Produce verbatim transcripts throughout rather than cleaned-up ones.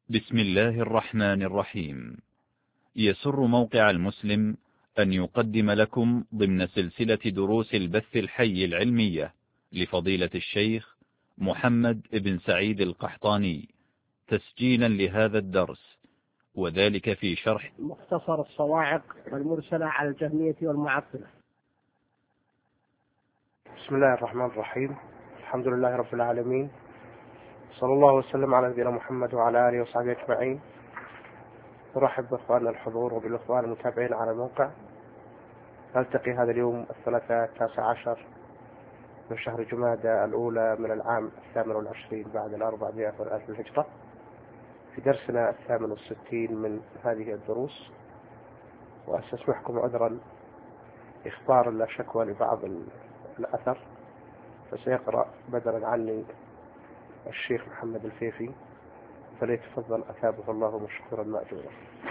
بسم الله الرحمن الرحيم. يسر موقع المسلم أن يقدم لكم ضمن سلسلة دروس البث الحي العلمية لفضيلة الشيخ محمد بن سعيد القحطاني تسجيلا لهذا الدرس، وذلك في شرح مختصر الصواعق والمرسلة على الجهمية والمعطلة. بسم الله الرحمن الرحيم. الحمد لله رب العالمين، صلى الله وسلم على نبينا محمد وعلى آله وصحبه أجمعين. نرحب بإخواننا الحضور وبالإخوان المتابعين على الموقع. نلتقي هذا اليوم الثلاثاء التاسع عشر من شهر جمادى الأولى من العام الثامن والعشرين بعد الأربعمائة والألف الهجرة، في درسنا الثامن والستين من هذه الدروس. وأستسمحكم عذرا إخبار لا شكوى لبعض الأثر، فسيقرأ بدلا عني الشيخ محمد الفيفي، فليتفضل أثابه الله مشكورا مأجورا.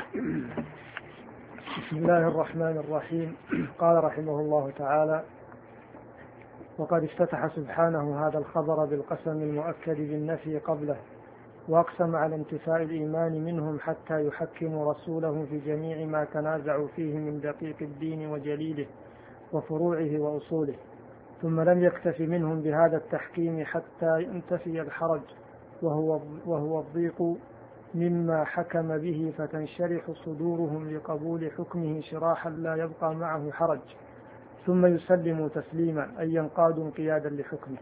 بسم الله الرحمن الرحيم. قال رحمه الله تعالى: وقد افتتح سبحانه هذا الخبر بالقسم المؤكد بالنفي قبله، وأقسم على انتفاء الإيمان منهم حتى يحكموا رسوله في جميع ما تنازعوا فيه من دقيق الدين وجليله وفروعه وأصوله، ثم لم يكتف منهم بهذا التحكيم حتى ينتفي الحرج وهو, وهو الضيق مما حكم به، فتنشرح صدورهم لقبول حكمه شراحا لا يبقى معه حرج، ثم يسلموا تسليما أي ينقادوا انقيادا لحكمه.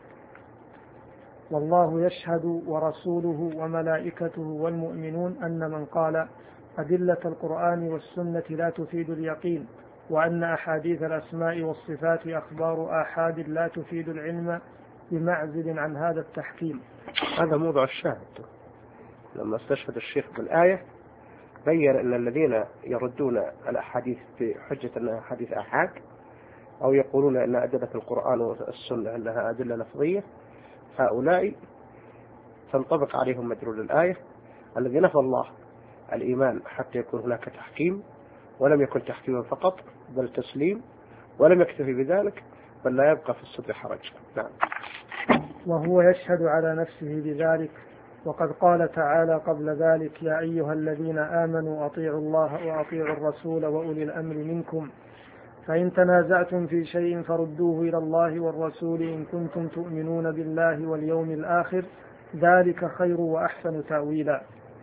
والله يشهد ورسوله وملائكته والمؤمنون أن من قال أدلة القرآن والسنة لا تفيد اليقين، وأن أحاديث الأسماء والصفات أخبار آحاد لا تفيد العلم، بمعزل عن هذا التحكيم. هذا موضوع الشاهد. لما استشهد الشيخ بالآية بين أن الذين يردون الأحاديث بحجة أنها حديث آحاد، أو يقولون أن أدلة القرآن والسنة أنها أدلة لفظية، هؤلاء تنطبق عليهم مدلول الآية. الذي نفى الله الإيمان حتى يكون هناك تحكيم، ولم يكن تحكيما فقط بل تسليم، ولم يكتفي بذلك بل لا يبقى في الصدر حرج. نعم. وهو يشهد على نفسه بذلك، وقد قال تعالى قبل ذلك: يا أيها الذين آمنوا أطيعوا الله وأطيعوا الرسول وأولي الأمر منكم، فإن تنازعتم في شيء فردوه إلى الله والرسول إن كنتم تؤمنون بالله واليوم الآخر، ذلك خير وأحسن تأويلا.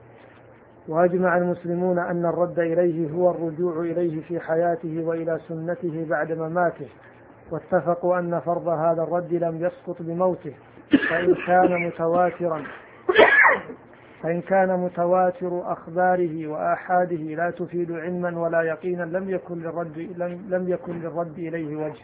وأجمع المسلمون أن الرد إليه هو الرجوع إليه في حياته وإلى سنته بعد مماته، واتفقوا أن فرض هذا الرد لم يسقط بموته، فإن كان متواترا فإن كان متواتر أخباره وآحاده لا تفيد علما ولا يقينا لم يكن للرد لم, لم يكن للرد إليه وجه.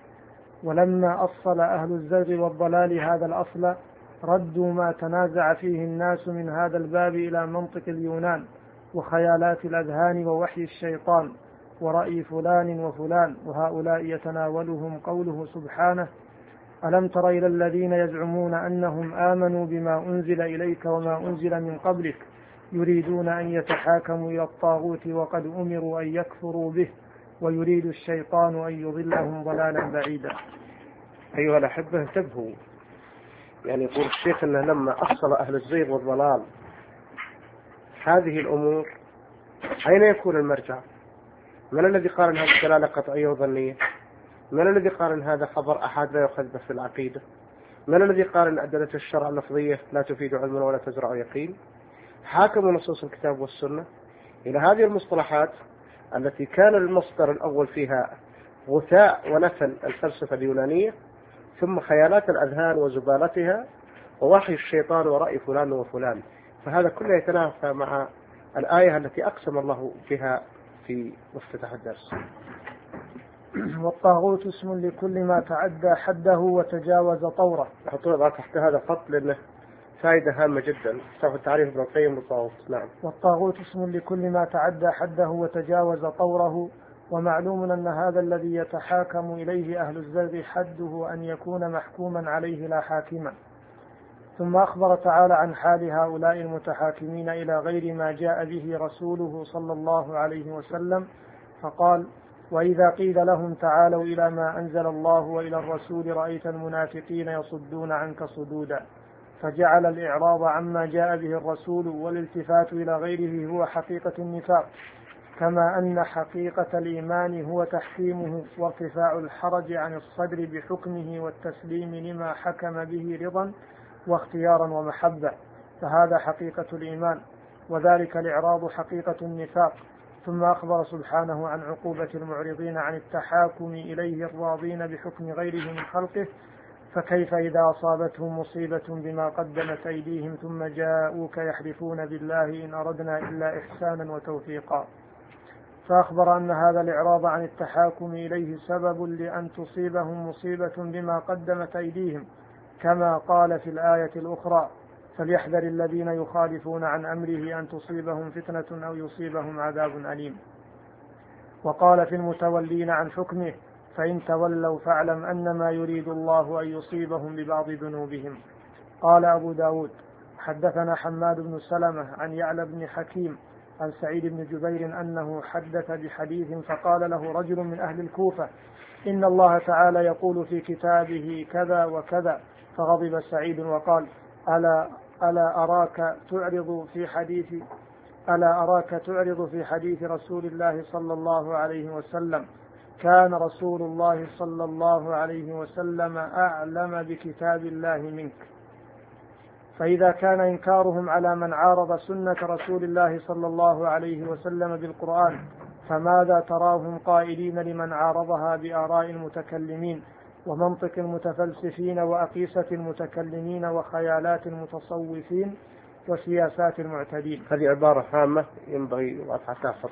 ولما أصل أهل الزيغ والضلال هذا الأصل، ردوا ما تنازع فيه الناس من هذا الباب إلى منطق اليونان وخيالات الأذهان ووحي الشيطان ورأي فلان وفلان، وهؤلاء يتناولهم قوله سبحانه: ألم تر إلى الذين يزعمون أنهم آمنوا بما أنزل إليك وما أنزل من قبلك يريدون أن يتحاكموا إلى الطاغوت وقد أمروا أن يكفروا به ويريد الشيطان أن يضلهم ضلالا بعيدا. أيها الأحبة، انتبهوا. يعني يقول الشيخ أنه لما أصل أهل الزيغ والضلال هذه الأمور، أين يكون المرجع؟ من الذي قال أن هذه الدلالة قطعية وظنية؟ من الذي قال أن هذا خبر أحد لا يؤخذ به في العقيدة؟ من الذي قال أن أدلة الشرع اللفظية لا تفيد علما ولا تزرع يقين؟ حاكموا نصوص الكتاب والسنة إلى هذه المصطلحات التي كان المصدر الأول فيها غثاء ونفل الفلسفة اليونانية، ثم خيالات الأذهان وزبالتها ووحي الشيطان ورأي فلان وفلان. فهذا كله يتنافى مع الآية التي أقسم الله بها في مفتتح الدرس. والطاغوت اسم لكل ما تعدى حده وتجاوز طوره. نحطه تحت هذا خط لأنه فائدة هامة جدا. سوف تعريف ابن القيم بالطاغوت. نعم. والطاغوت اسم لكل ما تعدى حده وتجاوز طوره، ومعلوم أن هذا الذي يتحاكم إليه أهل الزيغ حده أن يكون محكوما عليه لا حاكما. ثم أخبر تعالى عن حال هؤلاء المتحاكمين إلى غير ما جاء به رسوله صلى الله عليه وسلم، فقال: وإذا قيل لهم تعالوا إلى ما أنزل الله وإلى الرسول رأيت المنافقين يصدون عنك صدودا. فجعل الإعراض عما جاء به الرسول والالتفات إلى غيره هو حقيقة النفاق، كما أن حقيقة الإيمان هو تحكيمه وارتفاع الحرج عن الصدر بحكمه والتسليم لما حكم به رضا واختيارا ومحبة، فهذا حقيقة الإيمان، وذلك الإعراض حقيقة النفاق. ثم أخبر سبحانه عن عقوبة المعرضين عن التحاكم إليه الراضين بحكم غيره من خلقه، فكيف إذا أصابتهم مصيبة بما قدمت أيديهم ثم جاءوك يحلفون بالله إن أردنا إلا إحسانا وتوفيقا. فأخبر أن هذا الإعراض عن التحاكم إليه سبب لأن تصيبهم مصيبة بما قدمت أيديهم، كما قال في الآية الأخرى: فليحذر الذين يخالفون عن أمره أن تصيبهم فتنة أو يصيبهم عذاب أليم. وقال في المتولين عن حكمه: فإن تولوا فاعلم أنما يريد الله أن يصيبهم ببعض ذنوبهم. قال أبو داود: حدثنا حماد بن سلمة عن يعلى بن حكيم عن سعيد بن جبير أنه حدث بحديث فقال له رجل من أهل الكوفة: إن الله تعالى يقول في كتابه كذا وكذا، فغضب سعيد وقال: ألا, ألا أراك تعرض في حديث ألا أراك تعرض في حديث رسول الله صلى الله عليه وسلم، كان رسول الله صلى الله عليه وسلم أعلم بكتاب الله منك. فإذا كان إنكارهم على من عارض سنة رسول الله صلى الله عليه وسلم بالقرآن، فماذا تراهم قائلين لمن عارضها بآراء المتكلمين ومنطق المتفلسفين وأقيسة المتكلمين وخيالات المتصوفين وسياسات المعتدين؟ هذه عبارة هامة ينبغي وضعها تحفظ.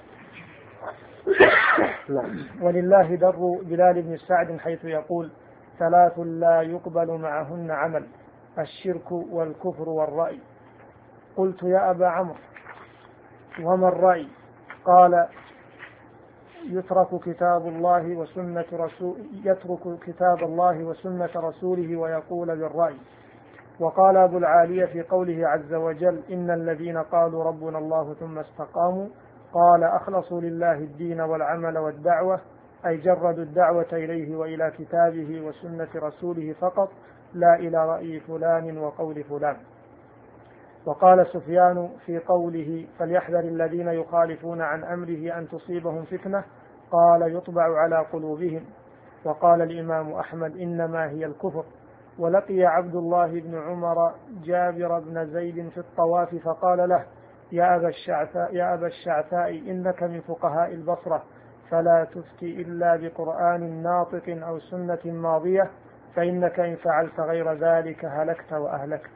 ولله در بلال بن سعد حيث يقول: ثلاث لا يقبل معهن عمل: الشرك والكفر والرأي. قلت: يا أبا عمرو وما الرأي؟ قال: يترك كتاب الله وسنة رسول يترك كتاب الله وسنة رسوله ويقول بالرأي. وقال أبو العالية في قوله عز وجل: إن الذين قالوا ربنا الله ثم استقاموا، قال: أخلصوا لله الدين والعمل والدعوة، أي جردوا الدعوة إليه وإلى كتابه وسنة رسوله فقط، لا إلى رأي فلان وقول فلان. وقال سفيان في قوله: فليحذر الذين يخالفون عن أمره أن تصيبهم فتنة، قال: يطبع على قلوبهم. وقال الإمام أحمد: إنما هي الكفر. ولقي عبد الله بن عمر جابر بن زيد في الطواف فقال له: يا أبا الشعثاء, يا أبا الشعثاء إنك من فقهاء البصرة، فلا تفتي إلا بقرآن ناطق أو سنة ماضية، فإنك إن فعلت غير ذلك هلكت وأهلكت.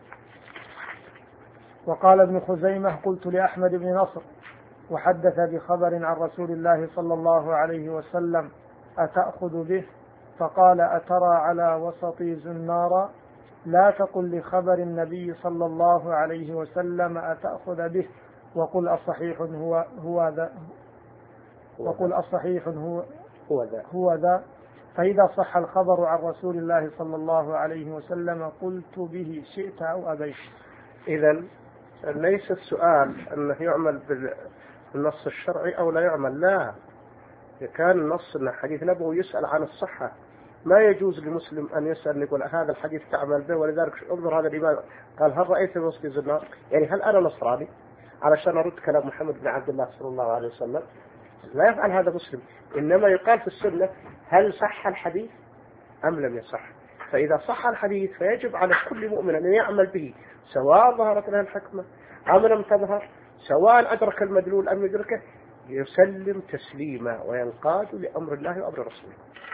وقال ابن خزيمة: قلت لأحمد بن نصر وحدث بخبر عن رسول الله صلى الله عليه وسلم: أتأخذ به؟ فقال: أترى على وسطي زنارا؟ لا تقل لخبر النبي صلى الله عليه وسلم أتأخذ به، وقل أصحيح هو هو ذا وقل أصحيح هو هو ذا, هو ذا فإذا صح الخبر عن رسول الله صلى الله عليه وسلم قلت به شئت أو أبيت. إذن ليس السؤال أنه يعمل بالنص الشرعي أو لا يعمل، لا، إذا كان النص أن حديث نبوي يسأل عن الصحة، ما يجوز لمسلم أن يسأل يقول هذا الحديث تعمل به. ولذلك انظر هذا الإمام قال: هل رأيت وسط زنار؟ يعني هل أنا نصراني علشان أرد كلام محمد بن عبد الله صلى الله عليه وسلم؟ لا يفعل هذا مسلم. إنما يقال في السنة: هل صح الحديث أم لم يصح؟ فإذا صح الحديث فيجب على كل مؤمن أن يعمل به، سواء ظهرت له الحكمة أم لم تظهر، سواء أدرك المدلول أم يدركه، يسلم تسليما وينقاد لأمر الله وأمر رسوله.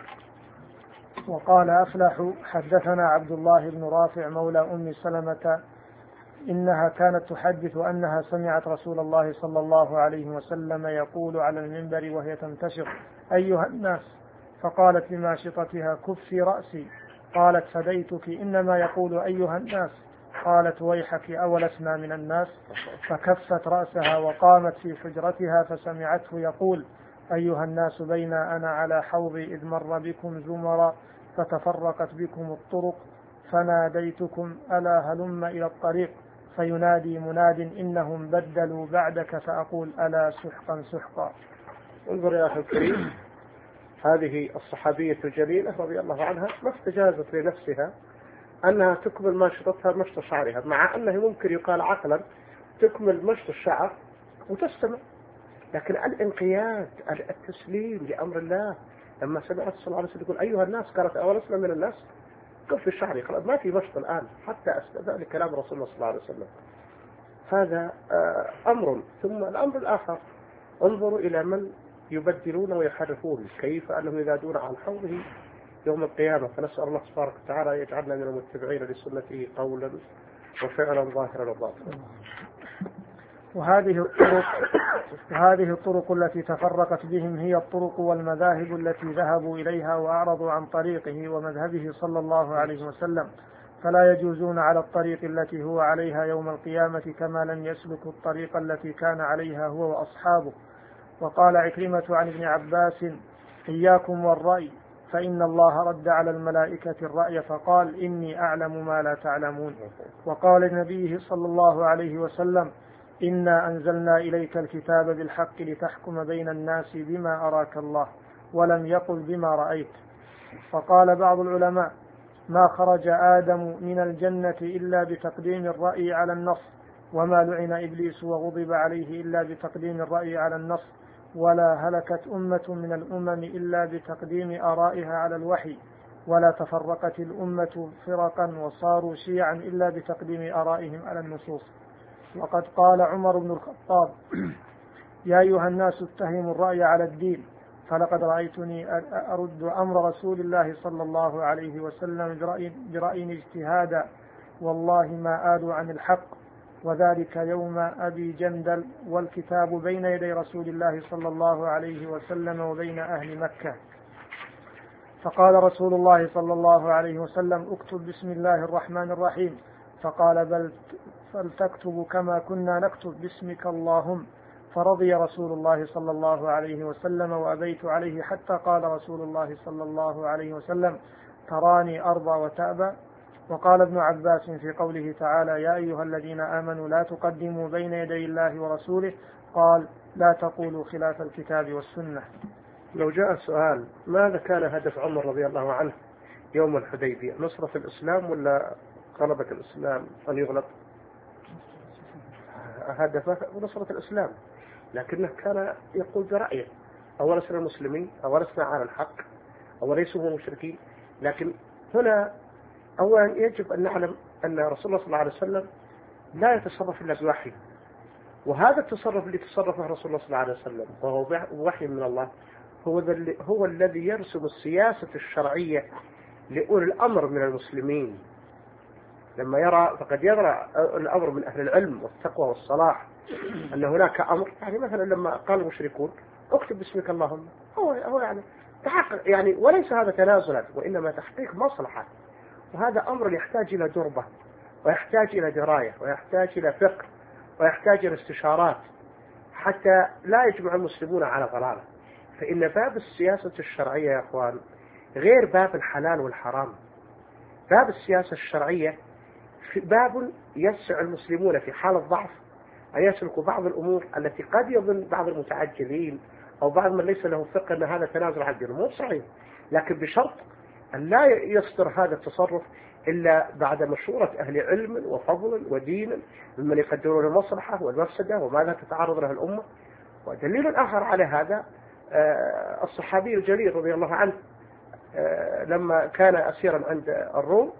وقال أفلح: حدثنا عبد الله بن رافع مولى أم سلمة إنها كانت تحدث أنها سمعت رسول الله صلى الله عليه وسلم يقول على المنبر وهي تنتشر: أيها الناس. فقالت لماشطتها: كفي رأسي. قالت: فديتك، إنما يقول أيها الناس. قالت: ويحك أولسنا من الناس. فكفت رأسها وقامت في حجرتها فسمعته يقول: أيها الناس، بين أنا على حوضي إذ مر بكم زمرا فتفرقت بكم الطرق فناديتكم: ألا هلم إلى الطريق؟ فينادي مناد: إنهم بدلوا بعدك، فأقول: ألا سحقا سحقا. انظر يا أخي الكريم، هذه الصحابية الجليلة رضي الله عنها ما استجازت لنفسها أنها تكمل مشطتها مشط شعرها، مع أنه ممكن يقال عقلا تكمل مشط الشعر وتستمع، لكن الانقياد التسليم لأمر الله. لما سمعت صلى الله عليه وسلم يقول أيها الناس، قالت أولسنا من الناس؟ كف الشعر، خلاص ما في مشط الآن حتى أستدع لكلام رسول الله صلى الله عليه وسلم. هذا أمر. ثم الأمر الآخر، انظروا إلى من يبدلون ويحرفون، كيف أنهم ينادون عن حوضه يوم القيامة. فنسأل الله سبحانه وتعالى يجعلنا من المتبعين لسنته قولا وفعلا ظاهرا وباطنا. وهذه الطرق وهذه الطرق التي تفرقت بهم هي الطرق والمذاهب التي ذهبوا إليها وأعرضوا عن طريقه ومذهبه صلى الله عليه وسلم، فلا يجوزون على الطريق التي هو عليها يوم القيامة، كما لم يسلكوا الطريق التي كان عليها هو وأصحابه. وقال عكرمة عن ابن عباس: إياكم والرأي، فإن الله رد على الملائكة الرأي فقال: إني أعلم ما لا تعلمون. وقال لنبيه صلى الله عليه وسلم: إنا أنزلنا إليك الكتاب بالحق لتحكم بين الناس بما أراك الله، ولم يقل بما رأيت. فقال بعض العلماء: ما خرج آدم من الجنة إلا بتقديم الرأي على النص، وما لعن إبليس وغضب عليه إلا بتقديم الرأي على النص، ولا هلكت أمة من الأمم إلا بتقديم آرائها على الوحي، ولا تفرقت الأمة فرقا وصاروا شيعا إلا بتقديم آرائهم على النصوص. وقد قال عمر بن الخطاب: يا أيها الناس اتهموا الرأي على الدين، فلقد رأيتني أرد أمر رسول الله صلى الله عليه وسلم برأي, برأي اجتهادا، والله ما آلوا عن الحق، وذلك يوم أبي جندل، والكتاب بين يدي رسول الله صلى الله عليه وسلم وبين أهل مكة. فقال رسول الله صلى الله عليه وسلم: اكتب بسم الله الرحمن الرحيم. فقال: بل فلتكتب كما كنا نكتب باسمك اللهم. فرضي رسول الله صلى الله عليه وسلم وأبيت عليه، حتى قال رسول الله صلى الله عليه وسلم: تراني أرضى وتأبى. وقال ابن عباس في قوله تعالى: يا أيها الذين آمنوا لا تقدموا بين يدي الله ورسوله، قال: لا تقولوا خلاف الكتاب والسنة. لو جاء سؤال: ماذا كان هدف عمر رضي الله عنه يوم الحديبية؟ نصرة الإسلام ولا غلبة الإسلام أن يغلب؟ هدفه نصرة الإسلام، لكنه كان يقول برأيه: أولسنا المسلمين، أولسنا على الحق، أوليسوا هم مشركين. لكن هنا أولا يجب أن نعلم أن رسول الله صلى الله عليه وسلم لا يتصرف إلا بوحي، وهذا التصرف اللي تصرفه رسول الله صلى الله عليه وسلم وهو وحي من الله هو, هو الذي يرسم السياسة الشرعية لأولي الأمر من المسلمين. لما يرى فقد يرى الأمر من أهل العلم والتقوى والصلاح أن هناك أمر، يعني مثلا لما قال المشركون: اكتب باسمك اللهم، هو هو يعني تحقق، يعني وليس هذا تنازلا وإنما تحقيق مصلحة. وهذا أمر يحتاج إلى دربة، ويحتاج إلى دراية، ويحتاج إلى فقه، ويحتاج إلى استشارات، حتى لا يجمع المسلمون على ضلالة. فإن باب السياسة الشرعية يا أخوان غير باب الحلال والحرام. باب السياسة الشرعية باب يسع المسلمون في حال الضعف أن يسلكوا بعض الأمور التي قد يظن بعض المتعجلين أو بعض من ليس له فقه أن هذا تنازل عن الدين. مو صحيح، لكن بشرط أن لا يصدر هذا التصرف إلا بعد مشورة أهل علم وفضل ودين ممن يقدرون المصلحة والمفسدة وماذا تتعرض له الأمة. ودليل آخر على هذا الصحابي الجليل رضي الله عنه لما كان أسيرا عند الروم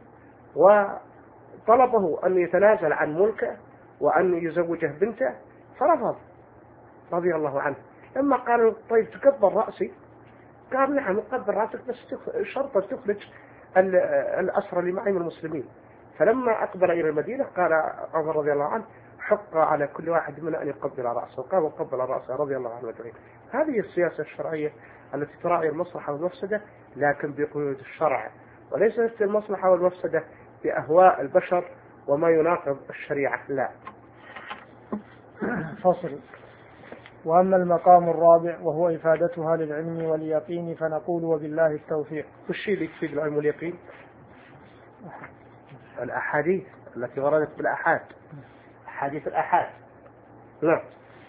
وطلبه أن يتنازل عن ملكه وأن يزوجه بنته، فرفض رضي الله عنه. لما قالوا: طيب تكبر رأسي، قال: نعم أكبر رأسك، بس شرطا تخرج الأسرى اللي معي من المسلمين. فلما أقبل إلى المدينة قال عمر رضي الله عنه: حق على كل واحد منا أن يقبل رأسه. قال: وقبل رأسه رضي الله عنه وجمعين. هذه السياسة الشرعية التي تراعي المصلحة والمفسدة لكن بقيود الشرع، وليست المصلحة والمفسدة بأهواء البشر وما يناقض الشريعة. لا. فصل. وأما المقام الرابع وهو إفادتها للعلم واليقين فنقول: وبالله التوفيق. والشيء اللي يفيد العلم واليقين الأحاديث التي وردت بالأحاد، أحاديث الأحاد. لا.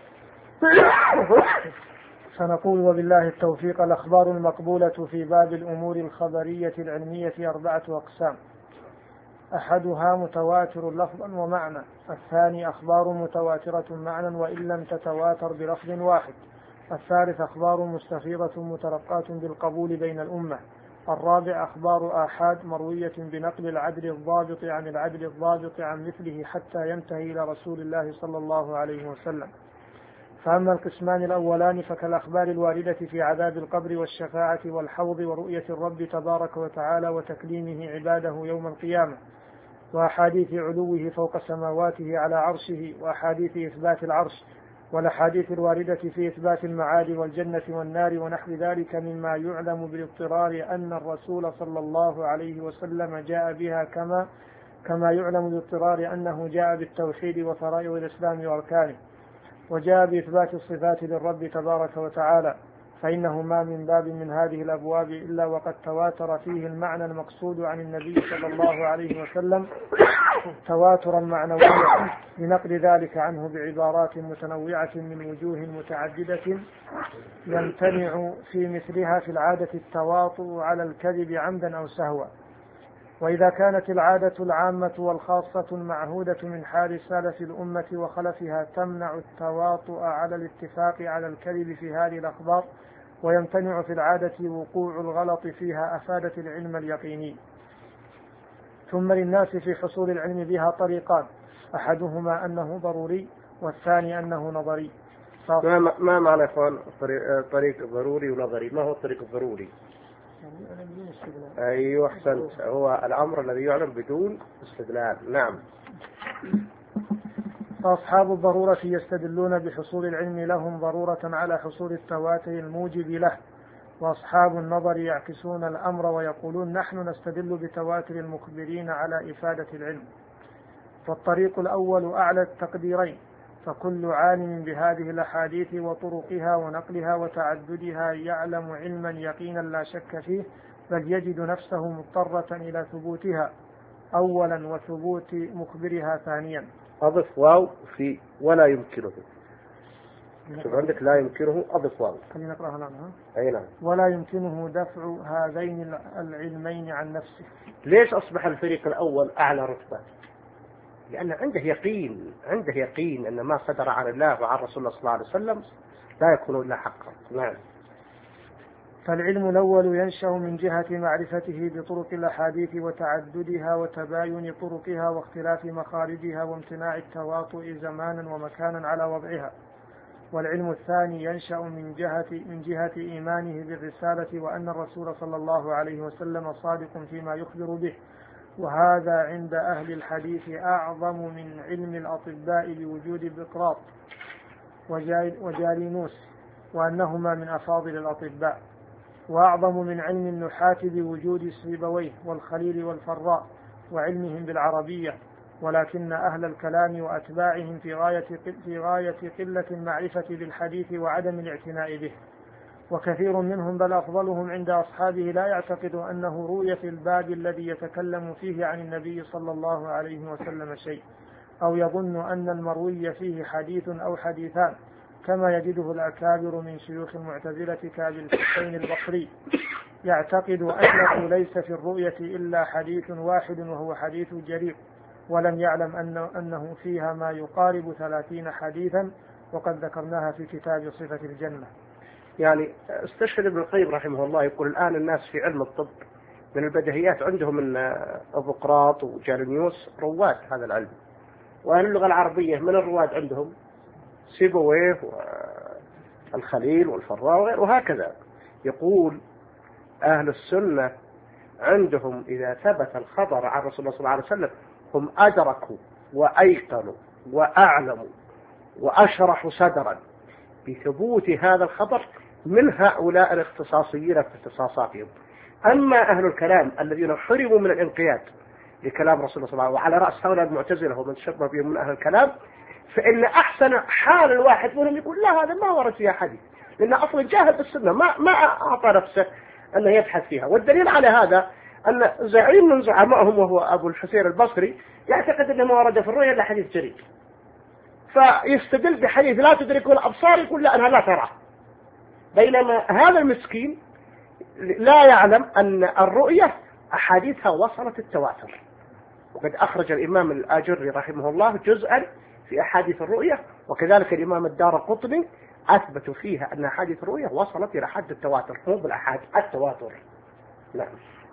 فنقول: وبالله التوفيق. الأخبار المقبولة في باب الأمور الخبرية العلمية أربعة أقسام: أحدها متواتر لفظا ومعنى، الثاني أخبار متواترة معنى وإن لم تتواتر بلفظ واحد، الثالث أخبار مستفيضة مترقاة بالقبول بين الأمة، الرابع أخبار آحاد مروية بنقل العدل الضابط عن العدل الضابط عن مثله حتى ينتهي إلى رسول الله صلى الله عليه وسلم. فأما القسمان الأولان فكالأخبار الواردة في عذاب القبر والشفاعة والحوض ورؤية الرب تبارك وتعالى وتكليمه عباده يوم القيامة، وأحاديث علوه فوق سماواته على عرشه، وأحاديث إثبات العرش، والأحاديث الواردة في إثبات المعاد والجنة والنار ونحو ذلك مما يعلم بالاضطرار أن الرسول صلى الله عليه وسلم جاء بها كما كما يعلم بالاضطرار أنه جاء بالتوحيد وفرائض الإسلام وأركانه، وجاء بإثبات الصفات للرب تبارك وتعالى، فإنه ما من باب من هذه الأبواب إلا وقد تواتر فيه المعنى المقصود عن النبي صلى الله عليه وسلم تواترا معنويا لنقل ذلك عنه بعبارات متنوعة من وجوه متعددة يمتنع في مثلها في العادة التواطؤ على الكذب عمدا أو سهوا. وإذا كانت العادة العامة والخاصة المعهودة من حال سلف الأمة وخلفها تمنع التواطؤ على الاتفاق على الكذب في هذه الأخبار ويمتنع في العادة وقوع الغلط فيها، أفادت العلم اليقيني. ثم للناس في حصول العلم بها طريقان، أحدهما أنه ضروري والثاني أنه نظري. ما ما معنى إخوان طريق ضروري ونظري؟ ما هو الطريق الضروري؟ أيوة أحسنت، هو الأمر الذي يعلم بدون استدلال. نعم. فأصحاب الضرورة يستدلون بحصول العلم لهم ضرورة على حصول التواتر الموجب له، وأصحاب النظر يعكسون الأمر ويقولون نحن نستدل بتواتر المخبرين على إفادة العلم. فالطريق الأول أعلى التقديرين، فكل عالم بهذه الأحاديث وطرقها ونقلها وتعددها يعلم علما يقينا لا شك فيه، بل يجد نفسه مضطرة إلى ثبوتها أولا وثبوت مخبرها ثانيا. أضف واو في ولا يمكنه، شوف عندك لا يمكنه أضف واو. خلينا نقرأها الآن. أي نعم. ولا يمكنه دفع هذين العلمين عن نفسه. ليش أصبح الفريق الأول أعلى رتبة؟ لأن عنده يقين، عنده يقين أن ما صدر عن الله وعن رسول الله صلى الله عليه وسلم لا يكون إلا حقا. نعم. فالعلم الأول ينشأ من جهة معرفته بطرق الأحاديث وتعددها وتباين طرقها واختلاف مخارجها وامتناع التواطؤ زمانا ومكانا على وضعها. والعلم الثاني ينشأ من جهة من جهة إيمانه بالرسالة وأن الرسول صلى الله عليه وسلم صادق فيما يخبر به، وهذا عند أهل الحديث أعظم من علم الأطباء بوجود بقراط وجالينوس وأنهما من أفاضل الأطباء، وأعظم من علم النحاة بوجود سيبويه والخليل والفراء وعلمهم بالعربية، ولكن أهل الكلام وأتباعهم في غاية في غاية قلة المعرفة بالحديث وعدم الاعتناء به. وكثير منهم بل أفضلهم عند أصحابه لا يعتقد أنه روي في الباب الذي يتكلم فيه عن النبي صلى الله عليه وسلم شيء، أو يظن أن المروي فيه حديث أو حديثان، كما يجده الأكابر من شيوخ المعتزلة كأبي الحسين البصري، يعتقد أنه ليس في الرؤية إلا حديث واحد وهو حديث جرير، ولم يعلم أنه, أنه فيها ما يقارب ثلاثين حديثا، وقد ذكرناها في كتاب صفة الجنة. يعني استشهد ابن القيم رحمه الله يقول الآن الناس في علم الطب من البديهيات عندهم من أبوقراط وجالينيوس رواد هذا العلم، وأهل اللغة العربية من الرواد عندهم سيبويه والخليل والفراء وهكذا. يقول أهل السنة عندهم إذا ثبت الخبر عن رسول الله صلى الله عليه وسلم هم أدركوا وأيقنوا وأعلموا وأشرحوا صدرا بثبوت هذا الخبر من هؤلاء الاختصاصيين في اختصاصاتهم. أما أهل الكلام الذين حرموا من الانقياد لكلام رسول الله صلى الله عليه وسلم، وعلى رأس هؤلاء المعتزلة ومن شبه بهم من أهل الكلام، فإن أحسن حال الواحد منهم يقول لا هذا ما ورد فيها حديث، لأنه أصلا جاهل بالسنة ما ما أعطى نفسه أنه يبحث فيها. والدليل على هذا أن زعيم من زعمائهم وهو أبو الحسين البصري يعتقد أنه ما ورد في الرؤيا إلا حديث جرير، فيستدل بحديث لا تدركه الأبصار يقول لا أنها لا ترى، بينما هذا المسكين لا يعلم أن الرؤية أحاديثها وصلت التواتر، وقد أخرج الإمام الآجري رحمه الله جزءا في أحاديث الرؤية، وكذلك الإمام الدارقطني أثبتوا فيها أن أحاديث الرؤية وصلت إلى حد التواتر، مو بالأحاديث التواتر. نعم.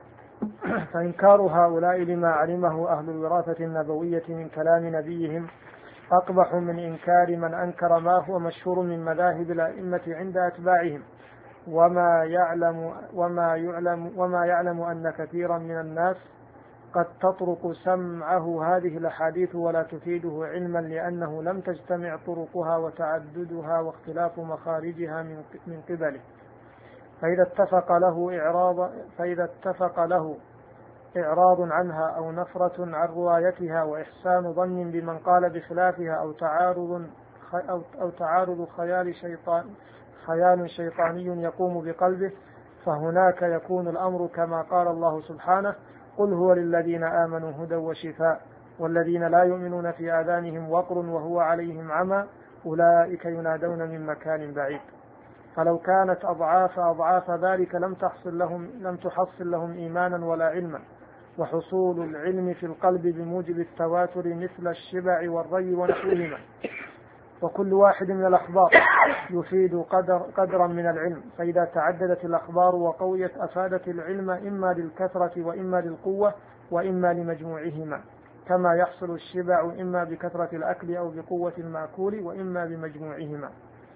فإنكار هؤلاء لما علمه أهل الوراثة النبوية من كلام نبيهم أقبح من إنكار من أنكر ما هو مشهور من مذاهب الأئمة عند أتباعهم، وما يعلم وما يعلم وما يعلم أن كثيرا من الناس قد تطرق سمعه هذه الأحاديث ولا تفيده علما، لأنه لم تجتمع طرقها وتعددها واختلاف مخارجها من قبله، فإذا اتفق له إعراض فإذا اتفق له إعراض عنها أو نفرة عن روايتها وإحسان ظن بمن قال بخلافها أو تعارض أو, أو تعارض خيال شيطان خيال شيطاني يقوم بقلبه، فهناك يكون الأمر كما قال الله سبحانه: قل هو للذين آمنوا هدى وشفاء والذين لا يؤمنون في آذانهم وقر وهو عليهم عمى أولئك ينادون من مكان بعيد. فلو كانت أضعاف أضعاف ذلك لم تحصل لهم لم تحصل لهم إيمانا ولا علما، وحصول العلم في القلب بموجب التواتر مثل الشبع والري ونحوهما. وكل واحد من الأخبار يفيد قدر قدرا من العلم، فإذا تعددت الأخبار وقويت أفادت العلم إما للكثرة وإما للقوة وإما لمجموعهما، كما يحصل الشبع إما بكثرة الأكل أو بقوة المأكول وإما بمجموعهما.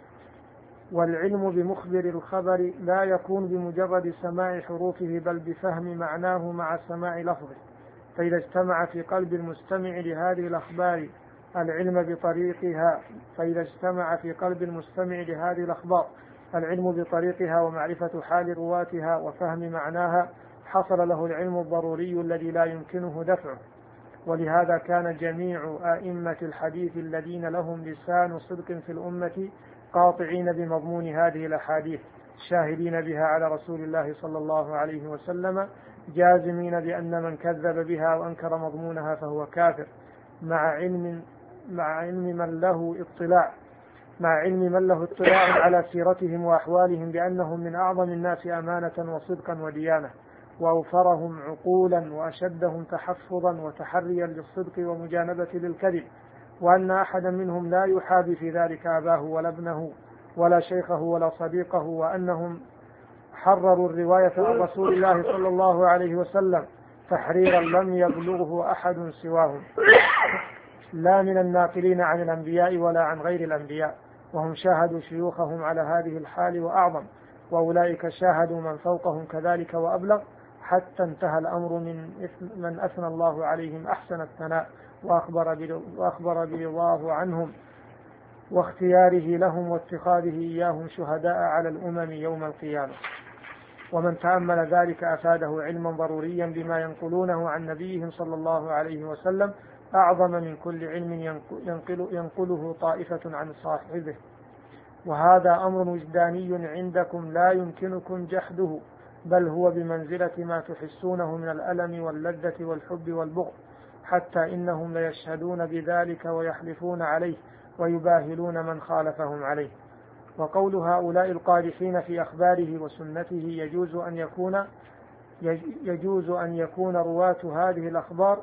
والعلم بمخبر الخبر لا يكون بمجرد سماع حروفه بل بفهم معناه مع سماع لفظه، فإذا اجتمع في قلب المستمع لهذه الأخبار العلم بطريقها فإذا اجتمع في قلب المستمع لهذه الأخبار العلم بطريقها ومعرفة حال رواتها وفهم معناها، حصل له العلم الضروري الذي لا يمكنه دفعه. ولهذا كان جميع أئمة الحديث الذين لهم لسان صدق في الأمة قاطعين بمضمون هذه الأحاديث، شاهدين بها على رسول الله صلى الله عليه وسلم، جازمين بأن من كذب بها وأنكر مضمونها فهو كافر، مع علم مع علم من له اطلاع مع علم من له اطلاع على سيرتهم وأحوالهم بأنهم من أعظم الناس أمانة وصدقا وديانة، وأوفرهم عقولا وأشدهم تحفظا وتحريا للصدق ومجانبة للكذب، وأن أحدا منهم لا يحابي في ذلك أباه ولا ابنه ولا شيخه ولا صديقه، وأنهم حرروا الرواية عن رسول الله صلى الله عليه وسلم تحريرا لم يبلغه أحد سواهم، لا من الناقلين عن الأنبياء ولا عن غير الأنبياء، وهم شاهدوا شيوخهم على هذه الحال وأعظم، وأولئك شاهدوا من فوقهم كذلك وأبلغ، حتى انتهى الأمر من من أثنى الله عليهم أحسن الثناء وأخبر وأخبر برضاه عنهم واختياره لهم واتخاذه إياهم شهداء على الأمم يوم القيامة. ومن تأمل ذلك أفاده علما ضروريا بما ينقلونه عن نبيهم صلى الله عليه وسلم أعظم من كل علم ينقل ينقله طائفة عن صاحبه. وهذا أمر وجداني عندكم لا يمكنكم جحده، بل هو بمنزلة ما تحسونه من الألم واللذة والحب والبغض، حتى إنهم ليشهدون بذلك ويحلفون عليه ويباهلون من خالفهم عليه. وقول هؤلاء القادحين في أخباره وسنته يجوز أن يكون يجوز أن يكون رواة هذه الأخبار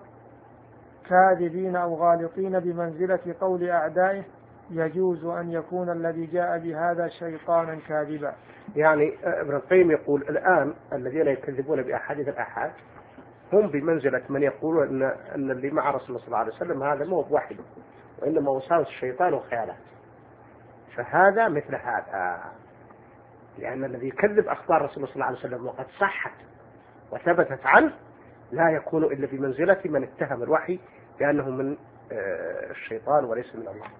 كاذبين أو غالطين بمنزلة قول أعدائه، يجوز أن يكون الذي جاء بهذا شيطانا كاذبا. يعني ابن القيم يقول الآن الذين يكذبون بأحاديث الآحاد هم بمنزلة من يقولون أن, أن اللي مع رسول الله صلى الله عليه وسلم هذا مو بوحده، وإنما وساوس الشيطان وخياله. فهذا مثل هذا، لأن الذي يكذب أخبار رسول الله صلى الله عليه وسلم وقد صحت وثبتت عنه لا يكون إلا بمنزلة من اتهم الوحي بأنه من الشيطان وليس من الله.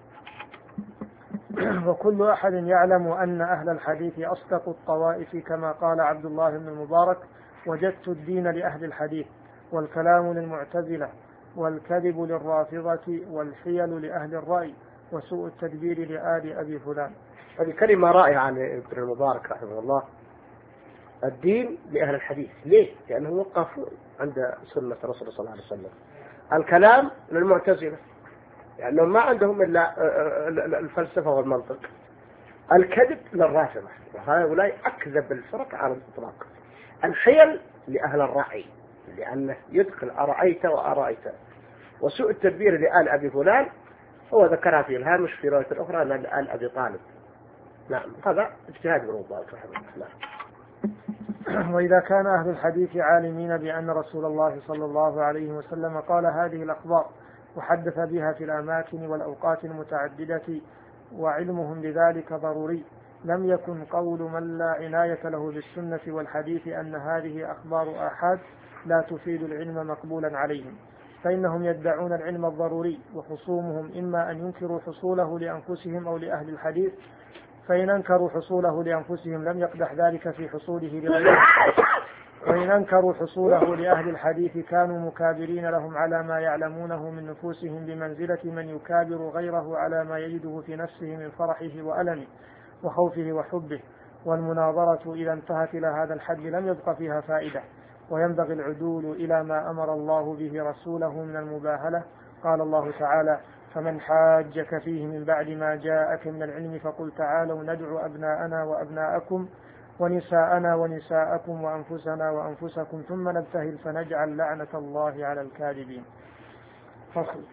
وكل أحد يعلم أن أهل الحديث أصدق الطوائف، كما قال عبد الله بن المبارك: وجدت الدين لأهل الحديث والكلام للمعتزلة والكذب للرافضة والحيل لأهل الرأي وسوء التدبير لآل أبي فلان. هذه كلمة رائعة عن ابن المبارك رحمه الله. الدين لأهل الحديث، ليه؟ لأنه وقف عند سنة رسول الله صلى الله عليه وسلم. الكلام للمعتزلة لأنهم ما عندهم إلا الفلسفة والمنطق. الكذب للرافضة وهؤلاء أكذب الفرق على الإطلاق. الحيل لأهل الرأي لأنه يدخل أرأيت وأرأيت، وسوء التدبير لآل أبي فلان هو ذكرها في الهامش في رواية أخرى لآل أبي طالب. نعم هذا اجتهاد من الله رحمه الله. وإذا كان أهل الحديث عالمين بأن رسول الله صلى الله عليه وسلم قال هذه الأخبار وحدث بها في الأماكن والأوقات المتعددة وعلمهم بذلك ضروري، لم يكن قول من لا عناية له بالسنة والحديث أن هذه أخبار آحاد لا تفيد العلم مقبولا عليهم، فإنهم يدعون العلم الضروري، وخصومهم إما أن ينكروا حصوله لأنفسهم أو لأهل الحديث، فإن أنكروا حصوله لأنفسهم لم يقدح ذلك في حصوله لغيرهم، وإن أنكروا حصوله لأهل الحديث كانوا مكابرين لهم على ما يعلمونه من نفوسهم بمنزلة من يكابر غيره على ما يجده في نفسه من فرحه وألمه وخوفه وحبه، والمناظرة إذا انتهت إلى هذا الحد لم يبق فيها فائدة، وينبغي العدول إلى ما أمر الله به رسوله من المباهلة. قال الله تعالى: فمن حاجك فيه من بعد ما جاءك من العلم فقل تعالوا ندعو أبناءنا وأبناءكم ونساءنا ونساءكم وأنفسنا وأنفسكم ثم نبتهل فنجعل لعنة الله على الكاذبين. فصل.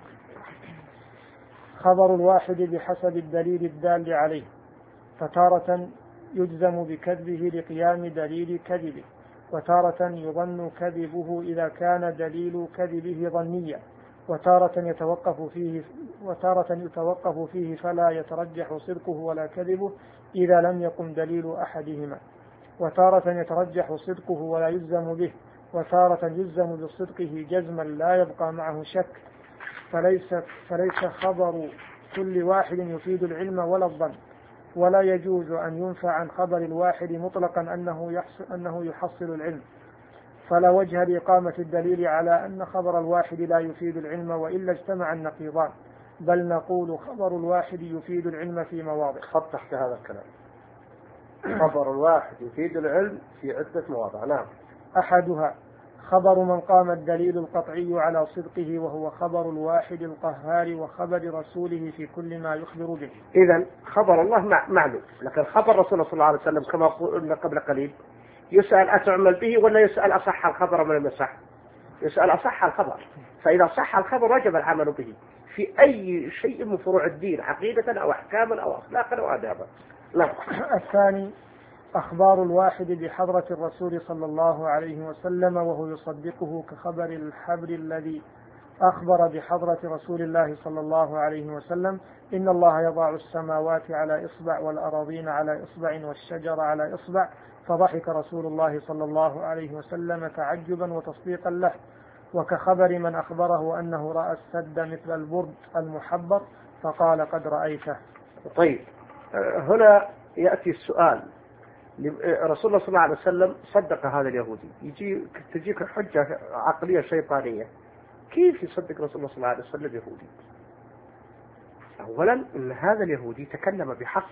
خبر الواحد بحسب الدليل الدال عليه، فتارة يجزم بكذبه لقيام دليل كذبه، وتارة يظن كذبه إذا كان دليل كذبه ظنيا، وتارة يتوقف فيه وتارة يتوقف فيه فلا يترجح صدقه ولا كذبه إذا لم يقم دليل أحدهما، وتارة يترجح صدقه ولا يجزم به، وتارة يجزم بصدقه جزما لا يبقى معه شك، فليس فليس خبر كل واحد يفيد العلم ولا الظن، ولا يجوز أن ينفع عن خبر الواحد مطلقا أنه يحصل, أنه يحصل العلم، فلا وجه لإقامة الدليل على أن خبر الواحد لا يفيد العلم وإلا اجتمع النقيضان، بل نقول خبر الواحد يفيد العلم في مواضع. خط تحت هذا الكلام، خبر الواحد يفيد العلم في عدة مواضع. نعم. أحدها خبر من قام الدليل القطعي على صدقه وهو خبر الواحد القهار وخبر رسوله في كل ما يخبر به. إذن خبر الله معلوم، لكن خبر رسول الله صلى الله عليه وسلم كما قلنا قبل قليل يسأل أتعمل به ولا يسأل أصح الخبر من المصح؟ يسأل أصح الخبر، فإذا صح الخبر وجب العمل به في أي شيء من فروع الدين، عقيدة أو أحكاما أو أخلاقا أو آدابا. لا. الثاني أخبار الواحد بحضرة الرسول صلى الله عليه وسلم وهو يصدقه كخبر الحبر الذي أخبر بحضرة رسول الله صلى الله عليه وسلم: إن الله يضع السماوات على إصبع والأراضين على إصبع والشجر على إصبع، فضحك رسول الله صلى الله عليه وسلم تعجبا وتصديقا له، وكخبر من أخبره أنه رأى السد مثل البرد المحبر فقال قد رأيته. طيب هنا يأتي السؤال، رسول الله صلى الله عليه وسلم صدق هذا اليهودي، يجي تجيك حجة عقلية شيطانية، كيف يصدق رسول الله صلى الله عليه وسلم يهودي؟ أولا إن هذا اليهودي تكلم بحق،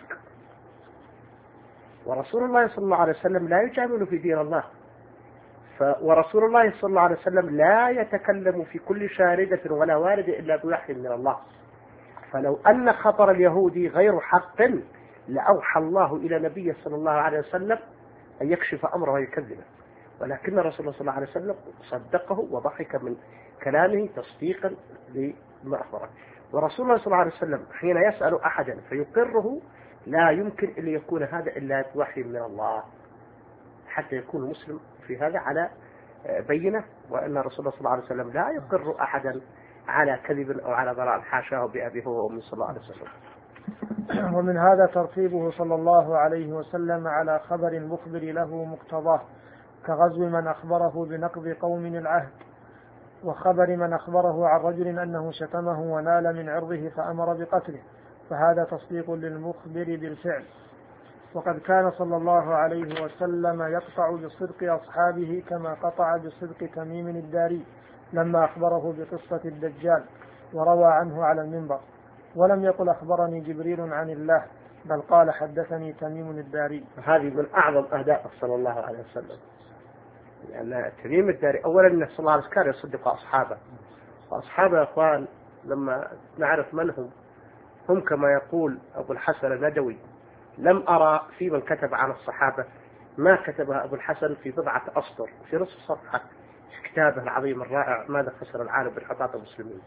ورسول الله صلى الله عليه وسلم لا يجامل في دين الله، ف... ورسول الله صلى الله عليه وسلم لا يتكلم في كل شاردة ولا وارد إلا بوحي من الله، فلو أن خبر اليهودي غير حق لأوحى الله إلى نبيه صلى الله عليه وسلم أن يكشف أمره ويكذبه، ولكن رسول الله صلى الله عليه وسلم صدقه وضحك من كلامه تصديقا لما أخبره. ورسول الله صلى الله عليه وسلم حين يسأل أحدا فيقره لا يمكن أن يكون هذا إلا بوحي من الله، حتى يكون المسلم في هذا على بينة، وأن رسول الله صلى الله عليه وسلم لا يقر أحدا على كذب أو على ضلال، حاشاه بأبي هو وأمي صلى الله عليه وسلم. ومن هذا ترتيبه صلى الله عليه وسلم على خبر المخبر له مقتضاه، كغزو من أخبره بنقض قوم العهد، وخبر من أخبره عن رجل أنه شتمه ونال من عرضه فأمر بقتله، فهذا تصديق للمخبر بالفعل. وقد كان صلى الله عليه وسلم يقطع بصدق أصحابه كما قطع بصدق تميم الداري لما أخبره بقصة الدجال وروى عنه على المنبر، ولم يقل أخبرني جبريل عن الله، بل قال حدثني تميم الداري. هذه من أعظم أهداف صلى الله عليه وسلم، لأن تميم الداري أولا أنه صلى الله عليه وسلم كان يصدق أصحابه، وأصحابه يا أخوان لما نعرف من هم، هم كما يقول أبو الحسن الندوي: لم أرى في من كتب عن الصحابة ما كتبها أبو الحسن في بضعة أسطر في نصف صفحة في كتابه العظيم الرائع ماذا خسر العالم بالحطاط المسلمين.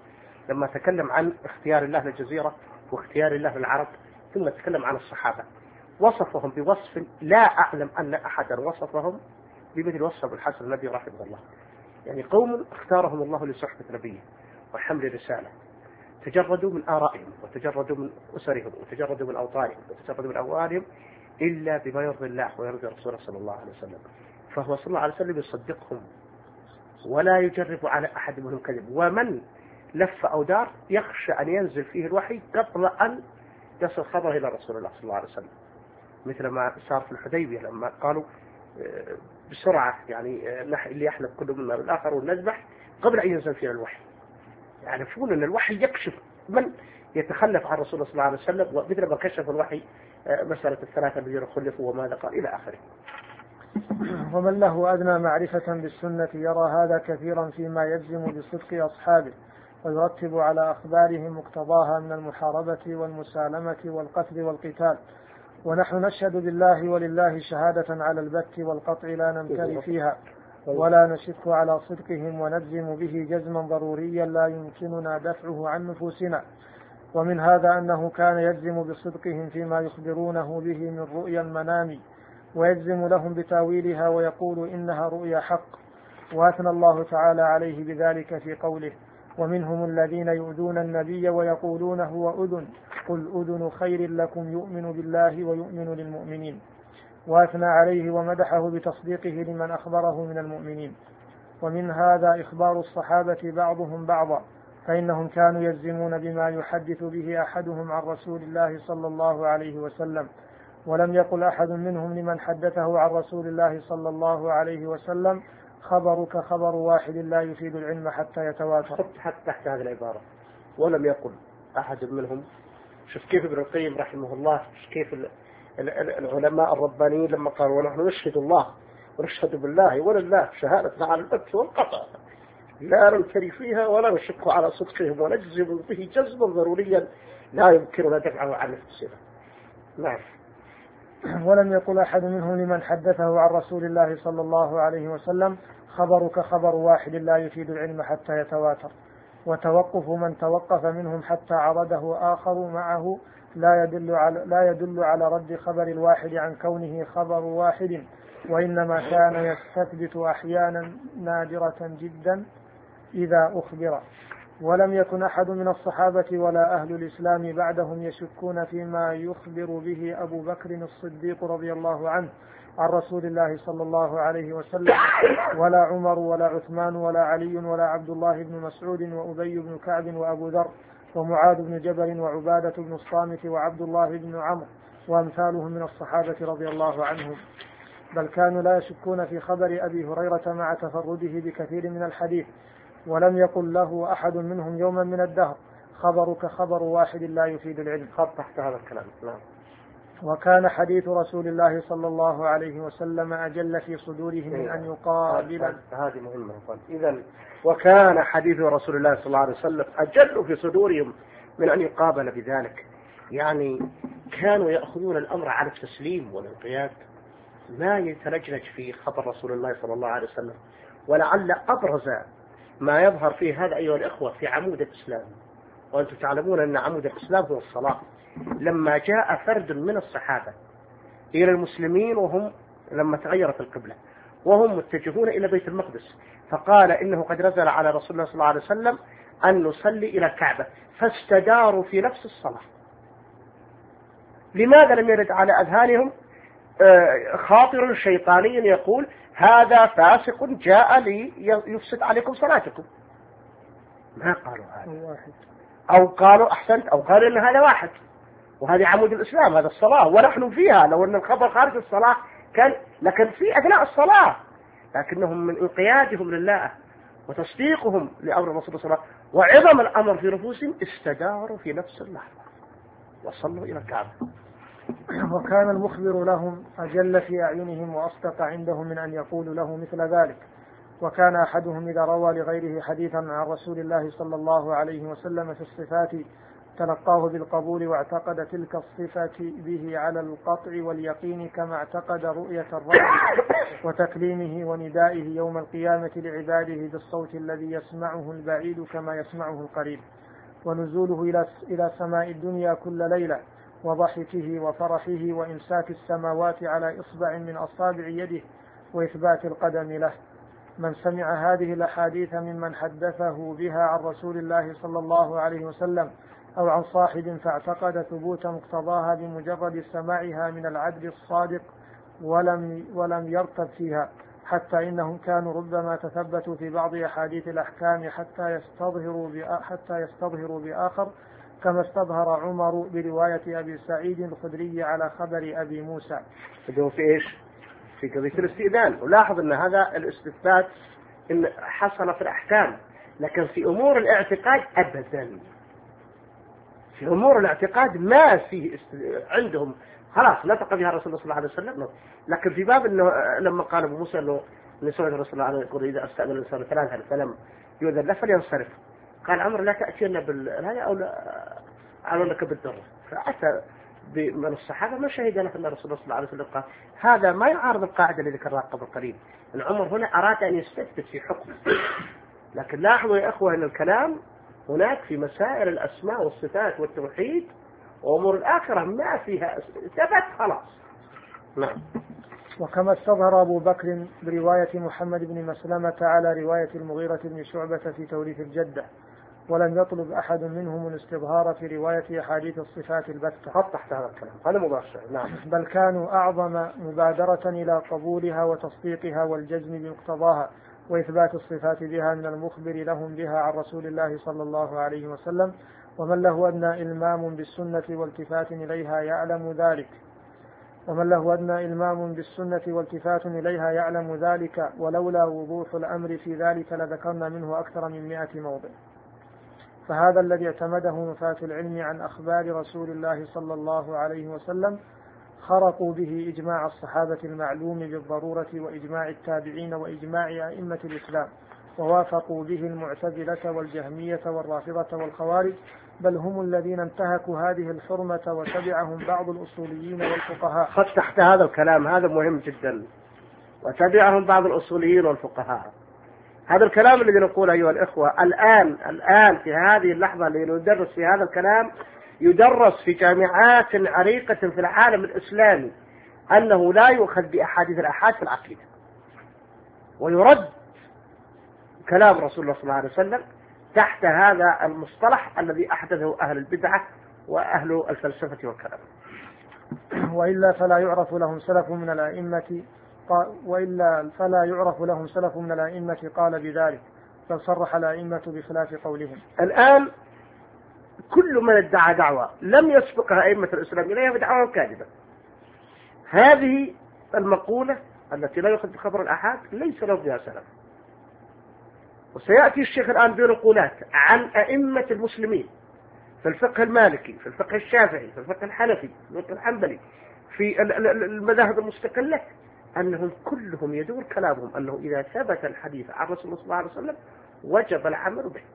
لما تكلم عن اختيار الله للجزيرة واختيار الله للعرب، ثم تكلم عن الصحابة وصفهم بوصف لا أعلم أن أحدا وصفهم بمثل وصف الحسن النبي رحمه الله. يعني قوم اختارهم الله لصحبة نبيه وحمل رسالة، تجردوا من آرائهم وتجردوا من أسرهم وتجردوا من أوطانهم وتجردوا من أموالهم إلا بما يرضي الله ويرضي رسوله صلى الله عليه وسلم. فهو صلى الله عليه وسلم يصدقهم ولا يجرب على أحد منهم كذب، ومن لف أو دار يخشى أن ينزل فيه الوحي قبل أن يصل خبره إلى رسول الله صلى الله عليه وسلم، مثل ما صار في الحديبية لما قالوا بسرعة يعني اللي يحلف كل منا بالآخر ونذبح قبل أن ينزل فيه الوحي. يعرفون أن الوحي يكشف من يتخلف عن رسول الله صلى الله عليه وسلم، ومثل ما كشف الوحي مسألة الثلاثة الذين خلفوا وماذا قال إلى آخره. ومن له أدنى معرفة بالسنة يرى هذا كثيرا فيما يجزم بصدق أصحابه ويرتب على أخبارهم مقتضاها من المحاربة والمسالمة والقتل والقتال. ونحن نشهد بالله ولله شهادة على البت والقطع لا نمتري فيها ولا نشك على صدقهم ونجزم به جزما ضروريا لا يمكننا دفعه عن نفوسنا. ومن هذا أنه كان يجزم بصدقهم فيما يخبرونه به من رؤيا المنام ويجزم لهم بتاويلها ويقول إنها رؤيا حق. وأثنى الله تعالى عليه بذلك في قوله: ومنهم الذين يؤذون النبي ويقولون هو أذن قل أذن خير لكم يؤمن بالله ويؤمن للمؤمنين. وأثنى عليه ومدحه بتصديقه لمن أخبره من المؤمنين. ومن هذا إخبار الصحابة بعضهم بعضا، فإنهم كانوا يجزمون بما يحدث به أحدهم عن رسول الله صلى الله عليه وسلم، ولم يقل أحد منهم لمن حدثه عن رسول الله صلى الله عليه وسلم خبرك خبر واحد لا يفيد العلم حتى يتواتر. حتى تحت هذه العبارة ولم يقل أحد منهم. شوف كيف ابن القيم رحمه الله، كيف العلماء الربانيين لما قالوا ونحن نشهد الله ونشهد بالله ولله شهادة على البت والقطع لا نمتري فيها ولا نشك على صدقهم ونجزم به جزما ضروريا لا يمكننا دفعه عن نفسنا. نعم. ولم يقل أحد منهم لمن حدثه عن رسول الله صلى الله عليه وسلم خبرك خبر واحد لا يفيد العلم حتى يتواتر. وتوقف من توقف منهم حتى عرضه آخر معه لا يدل على, لا يدل على رد خبر الواحد عن كونه خبر واحد، وإنما كان يستثبت أحيانا نادرة جدا إذا أخبر. ولم يكن أحد من الصحابة ولا أهل الإسلام بعدهم يشكون فيما يخبر به أبو بكر الصديق رضي الله عنه عن رسول الله صلى الله عليه وسلم، ولا عمر ولا عثمان ولا علي ولا عبد الله بن مسعود وأبي بن كعب وأبو ذر ومعاذ بن جبل وعبادة بن الصامت وعبد الله بن عمرو وأمثالهم من الصحابة رضي الله عنهم. بل كانوا لا يشكون في خبر أبي هريرة مع تفرده بكثير من الحديث، ولم يقل له أحد منهم يوما من الدهر خبرك خبر واحد لا يفيد العلم. خط تحت هذا الكلام. نعم. وكان حديث رسول الله صلى الله عليه وسلم أجل في صدورهم من أن يقابل. هذه مهمة. إذا وكان حديث رسول الله صلى الله عليه وسلم أجل في صدورهم من أن يقابل بذلك. يعني كانوا يأخذون الأمر على التسليم والانقياد، ما يتلجلج في خبر رسول الله صلى الله عليه وسلم. ولعل أبرز ما يظهر فيه هذا أيها الإخوة في عمود الإسلام، وأنتم تعلمون أن عمود الإسلام هو الصلاة. لما جاء فرد من الصحابة إلى المسلمين وهم لما تغيرت القبلة وهم متجهون إلى بيت المقدس، فقال إنه قد نزل على رسول الله صلى الله عليه وسلم أن نصلي إلى الكعبة، فاستداروا في نفس الصلاة. لماذا لم يرد على أذهانهم خاطر شيطاني يقول هذا فاسق جاء ليفسد عليكم صلاتكم؟ ما قالوا هذا، أو قالوا أحسنت، أو قالوا إن هذا واحد وهذه عمود الإسلام، هذا الصلاة ونحن فيها. لو أن الخبر خارج الصلاة كان لكن في أثناء الصلاة، لكنهم من انقيادهم لله وتصديقهم لأمر الرسول صلى الله عليه وسلم وعظم الأمر في نفوسهم استداروا في نفس اللحظة وصلوا إلى الكعبة. وكان المخبر لهم أجل في أعينهم وأصدق عندهم من أن يقولوا له مثل ذلك. وكان أحدهم إذا روى لغيره حديثا عن رسول الله صلى الله عليه وسلم في الصفات تلقاه بالقبول واعتقد تلك الصفة به على القطع واليقين، كما اعتقد رؤية الرب وتكليمه وندائه يوم القيامة لعباده بالصوت الذي يسمعه البعيد كما يسمعه القريب. ونزوله إلى إلى سماء الدنيا كل ليلة، وضحكه وفرحه وإمساك السماوات على إصبع من أصابع يده، وإثبات القدم له. من سمع هذه الأحاديث ممن حدثه بها عن رسول الله صلى الله عليه وسلم أو عن صاحب فاعتقد ثبوت مقتضاها بمجرد سماعها من العدل الصادق ولم, ولم يرتب فيها، حتى إنهم كانوا ربما تثبتوا في بعض أحاديث الأحكام حتى يستظهروا حتى يستظهروا بآخر، كما استظهر عمر برواية أبي سعيد الخدري على خبر أبي موسى. في إيش؟ في قضية الاستئذان. ولاحظ أن هذا الاستثبات إن حصل في الأحكام، لكن في أمور الاعتقاد أبدا. في أمور الاعتقاد ما فيه است... عندهم خلاص نطق بها رسول الله صلى الله عليه وسلم. لكن في باب إنه لما قال أبو موسى إنه نسوي رسول الله عليه يقول إذا استأذن الإنسان ثلاثة فلم يؤذن له فلينصرف، قال عمر لا تأتينا بالهذا أو لا أعلنك بالضرر. فأتى من الصحابة ما شهد له أن رسول الله صلى الله عليه وسلم قال. هذا ما يعارض القاعدة اللي ذكرها قبل قليل، أن عمر هنا أراد أن يستثبت في حكم. لكن لاحظوا يا أخوة أن الكلام هناك في مسائل الأسماء والصفات والتوحيد وأمور الآخرة ما فيها ثبت خلاص. نعم. وكما استظهر أبو بكر برواية محمد بن مسلمة على رواية المغيرة بن شعبة في توريث الجدة، ولم يطلب أحد منهم الاستظهار في رواية أحاديث الصفات البتة. خط تحت هذا الكلام هذا مباشر. نعم. بل كانوا أعظم مبادرة إلى قبولها وتصديقها والجزم بمقتضاها وإثبات الصفات بها من المخبر لهم بها عن رسول الله صلى الله عليه وسلم، ومن له أدنى إلمام بالسنة والتفات إليها يعلم ذلك ومن له أدنى إلمام بالسنة والتفات إليها يعلم ذلك ولولا وضوح الأمر في ذلك لذكرنا منه أكثر من مئة موضع. فهذا الذي اعتمده نفاة العلم عن أخبار رسول الله صلى الله عليه وسلم خرقوا به إجماع الصحابة المعلوم بالضرورة وإجماع التابعين وإجماع أئمة الإسلام، ووافقوا به المعتزلة والجهمية والرافضة والخوارج، بل هم الذين انتهكوا هذه الحرمة وتبعهم بعض الأصوليين والفقهاء. خط تحت هذا الكلام هذا مهم جدا. وتبعهم بعض الأصوليين والفقهاء، هذا الكلام الذي نقول أيها الإخوة الآن الآن في هذه اللحظة اللي ندرس في هذا الكلام يدرس في جامعات عريقة في العالم الإسلامي أنه لا يؤخذ بأحاديث الآحاد في العقيدة، ويرد كلام رسول الله صلى الله عليه وسلم تحت هذا المصطلح الذي أحدثه أهل البدعة وأهل الفلسفة والكلام. وإلا فلا يعرف لهم سلف من الأئمة وإلا فلا يعرف لهم سلف من الأئمة قال بذلك، بل صرح الأئمة بخلاف قولهم. الآن كل من ادعى دعوة لم يسبقها أئمة الإسلام إليها بدعوة كاذبة. هذه المقولة التي لا يؤخذ بخبر الآحاد ليس له بها سلف. وسيأتي الشيخ الآن بنقولات عن أئمة المسلمين في الفقه المالكي، في الفقه الشافعي، في الفقه الحنفي، في الفقه الحنبلي، في المذاهب المستقلة، أنهم كلهم يدور كلامهم أنه إذا ثبت الحديث عن رسول الله صلى الله عليه وسلم وجب العمل به.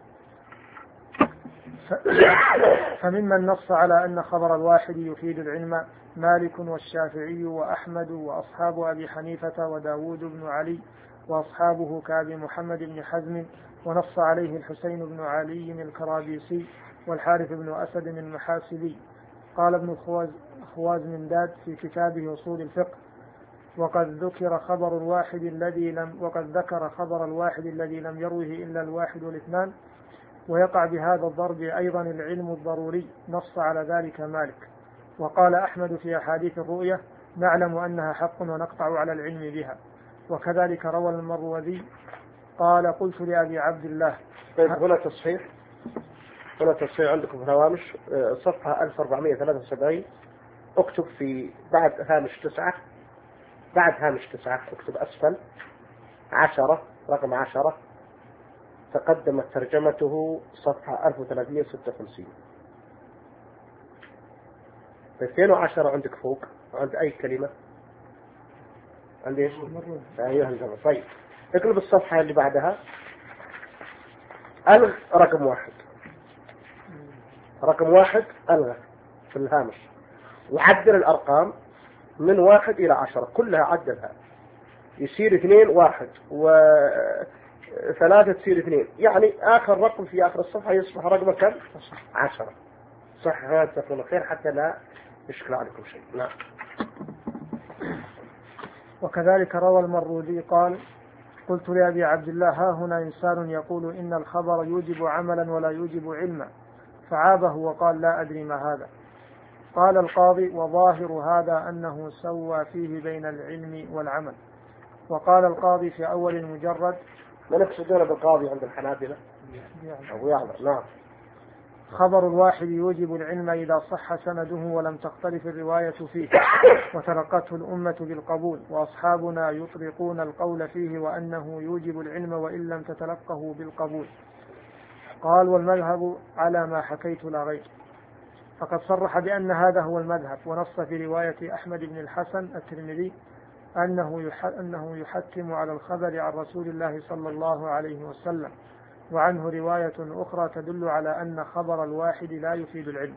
فممن نص على أن خبر الواحد يفيد العلم مالك والشافعي وأحمد وأصحاب أبي حنيفة وداود بن علي وأصحابه كأبي محمد بن حزم، ونص عليه الحسين بن علي الكرابيسي والحارث بن أسد المحاسبي. قال ابن خوازمنداد في كتابه أصول الفقه: وقد ذكر خبر الواحد الذي لم وقد ذكر خبر الواحد الذي لم يروه إلا الواحد والاثنان، ويقع بهذا الضرب أيضا العلم الضروري، نص على ذلك مالك. وقال أحمد في أحاديث الرؤية: نعلم أنها حق ونقطع على العلم بها. وكذلك روى المروذي قال: قلت لأبي عبد الله. طيب هنا تصحيح هنا تصحيح عندكم في الهوامش صفحة ألف وأربعمائة وثلاثة وسبعين، اكتب في بعد هامش تسعة بعد هامش تسعة اكتب أسفل عشرة رقم عشرة تقدمت ترجمته صفحة ألف وثلاثمائة وستة وخمسين. اثنين وعشرة عندك فوق عند أي كلمة عند ايش؟ أيها الجماعة. طيب اقلب الصفحة اللي بعدها ألغ رقم واحد رقم واحد ألغى في الهامش، وعدل الأرقام من واحد إلى عشرة كلها عدلها يصير اثنين واحد، ثلاثة تصير اثنين، يعني آخر رقم في آخر الصفحة يصبح رقم كم؟ عشرة. صح، هذا تكون خير حتى لا يشكل عليكم شيء. نعم. وكذلك روى المرودي قال: قلت لأبي عبد الله: ها هنا إنسان يقول إن الخبر يوجب عملا ولا يوجب علما، فعابه وقال: لا أدري ما هذا. قال القاضي: وظاهر هذا أنه سوى فيه بين العلم والعمل. وقال القاضي في أول المجرد: من يقصدون بالقاضي عند الحنابلة؟ أبو يعلى. نعم. خبر الواحد يوجب العلم إذا صح سنده ولم تختلف الرواية فيه وتلقته الأمة بالقبول، وأصحابنا يطلقون القول فيه وأنه يوجب العلم وإن لم تتلقه بالقبول. قال: والمذهب على ما حكيت لا غير. فقد صرح بأن هذا هو المذهب، ونص في رواية أحمد بن الحسن الترمذي أنه أنه يحتم على الخبر عن رسول الله صلى الله عليه وسلم، وعنه رواية أخرى تدل على أن خبر الواحد لا يفيد العلم،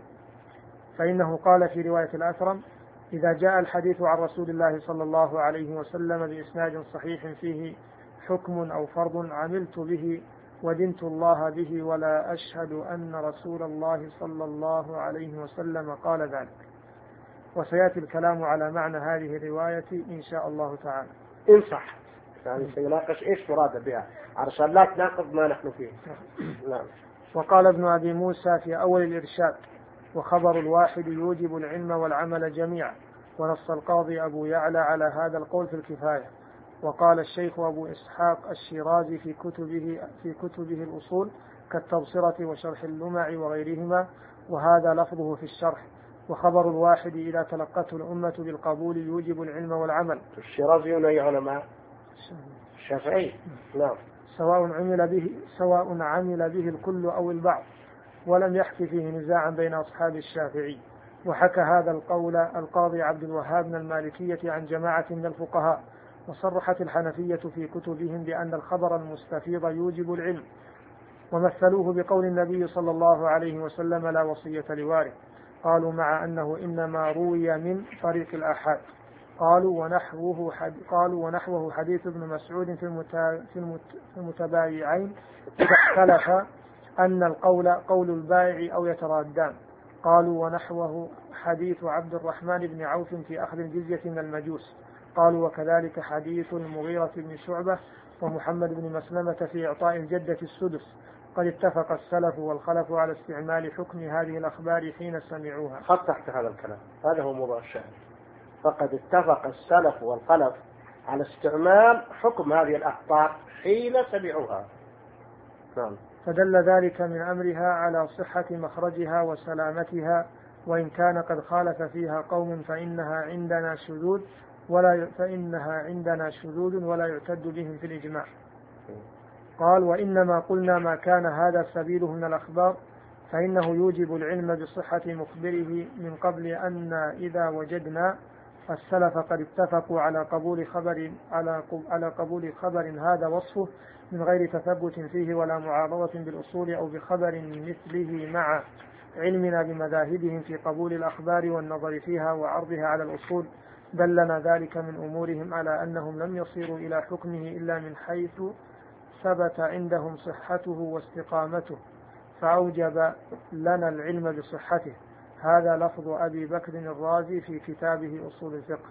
فإنه قال في رواية الأثرم: إذا جاء الحديث عن رسول الله صلى الله عليه وسلم بإسناد صحيح فيه حكم أو فرض عملت به ودنت الله به ولا أشهد أن رسول الله صلى الله عليه وسلم قال ذلك. وسيأتي الكلام على معنى هذه الرواية إن شاء الله تعالى إن صح، يعني سيناقش إيش مراد بها عشان لا تناقض ما نحن فيه. نعم. وقال ابن أبي موسى في أول الإرشاد: وخبر الواحد يوجب العلم والعمل جميعا. ونص القاضي أبو يعلى على هذا القول في الكفاية. وقال الشيخ أبو إسحاق الشيرازي في كتبه في كتبه الأصول كالتبصرة وشرح اللمع وغيرهما، وهذا لفظه في الشرح: وخبر الواحد إذا تلقته الأمة بالقبول يوجب العلم والعمل. الشيرازي هنا علماء الشافعي. نعم. سواء عمل به سواء عمل به الكل أو البعض، ولم يحكي فيه نزاعا بين أصحاب الشافعي. وحكى هذا القول القاضي عبد الوهاب من المالكية عن جماعة من الفقهاء. وصرحت الحنفية في كتبهم بأن الخبر المستفيض يوجب العلم، ومثلوه بقول النبي صلى الله عليه وسلم: لا وصية لوارث. قالوا: مع أنه إنما روي من طريق الآحاد. قالوا ونحوه حد... قالوا ونحوه حديث ابن مسعود في المتا... في المتبايعين إذا اختلف أن القول قول البائع أو يترادان. قالوا ونحوه حديث عبد الرحمن بن عوف في أخذ الجزية من المجوس. قالوا وكذلك حديث المغيرة بن شعبة ومحمد بن مسلمة في إعطاء الجدة السدس. قد اتفق السلف والخلف على استعمال حكم هذه الأخبار حين سمعوها. خط تحت هذا الكلام، هذا هو موضوع الشاهد. فقد اتفق السلف والخلف على استعمال حكم هذه الأخبار حين سمعوها. نعم. فدل ذلك من أمرها على صحة مخرجها وسلامتها، وإن كان قد خالف فيها قوم فإنها عندنا شذوذ ولا فإنها عندنا شذوذ ولا يعتد بهم في الإجماع. قال: وإنما قلنا ما كان هذا سبيله من الأخبار فإنه يوجب العلم بصحة مخبره من قبل أن إذا وجدنا السلف قد اتفقوا على قبول خبر على على قبول خبر هذا وصفه من غير تثبت فيه ولا معارضة بالأصول أو بخبر مثله، مع علمنا بمذاهبهم في قبول الأخبار والنظر فيها وعرضها على الأصول، دلنا ذلك من أمورهم على أنهم لم يصيروا إلى حكمه إلا من حيث ثبت عندهم صحته واستقامته، فأوجب لنا العلم بصحته. هذا لفظ أبي بكر الرازي في كتابه أصول الفقه.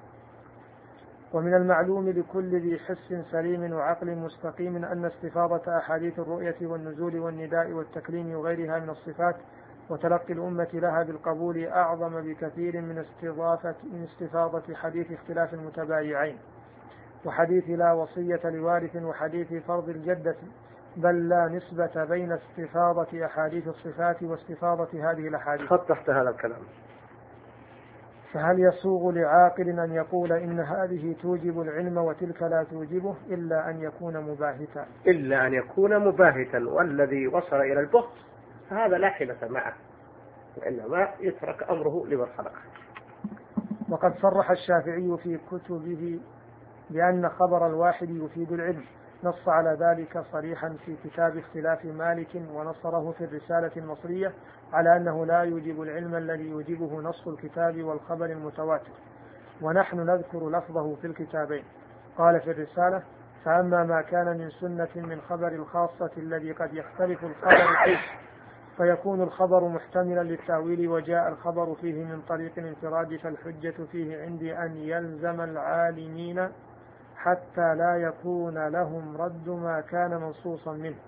ومن المعلوم لكل ذي حس سليم وعقل مستقيم أن استفاضة أحاديث الرؤية والنزول والنداء والتكليم وغيرها من الصفات وتلقي الأمة لها بالقبول أعظم بكثير من استضافة من استفاضة حديث اختلاف المتبايعين وحديث لا وصية لوارث وحديث فرض الجدة، بل لا نسبة بين استفاضة أحاديث الصفات واستفاضة هذه الأحاديث. خط تحت هذا الكلام. فهل يسوغ لعاقل أن يقول إن هذه توجب العلم وتلك لا توجبه إلا أن يكون مباهتا إلا أن يكون مباهتا والذي وصل إلى البهت هذا لا حيلة معه، وإنما يترك أمره لمن خلقه. وقد صرح الشافعي في كتبه بأن خبر الواحد يفيد العلم، نص على ذلك صريحا في كتاب اختلاف مالك، ونصره في الرسالة المصرية على أنه لا يوجب العلم الذي يوجبه نص الكتاب والخبر المتواتر، ونحن نذكر لفظه في الكتابين. قال في الرسالة: فأما ما كان من سنة من خبر الخاصة الذي قد يختلف الخبر فيه فيكون الخبر محتملا للتأويل وجاء الخبر فيه من طريق الانفراد فالحجة فيه عندي أن يلزم العالمين حتى لا يكون لهم رد ما كان منصوصا منه،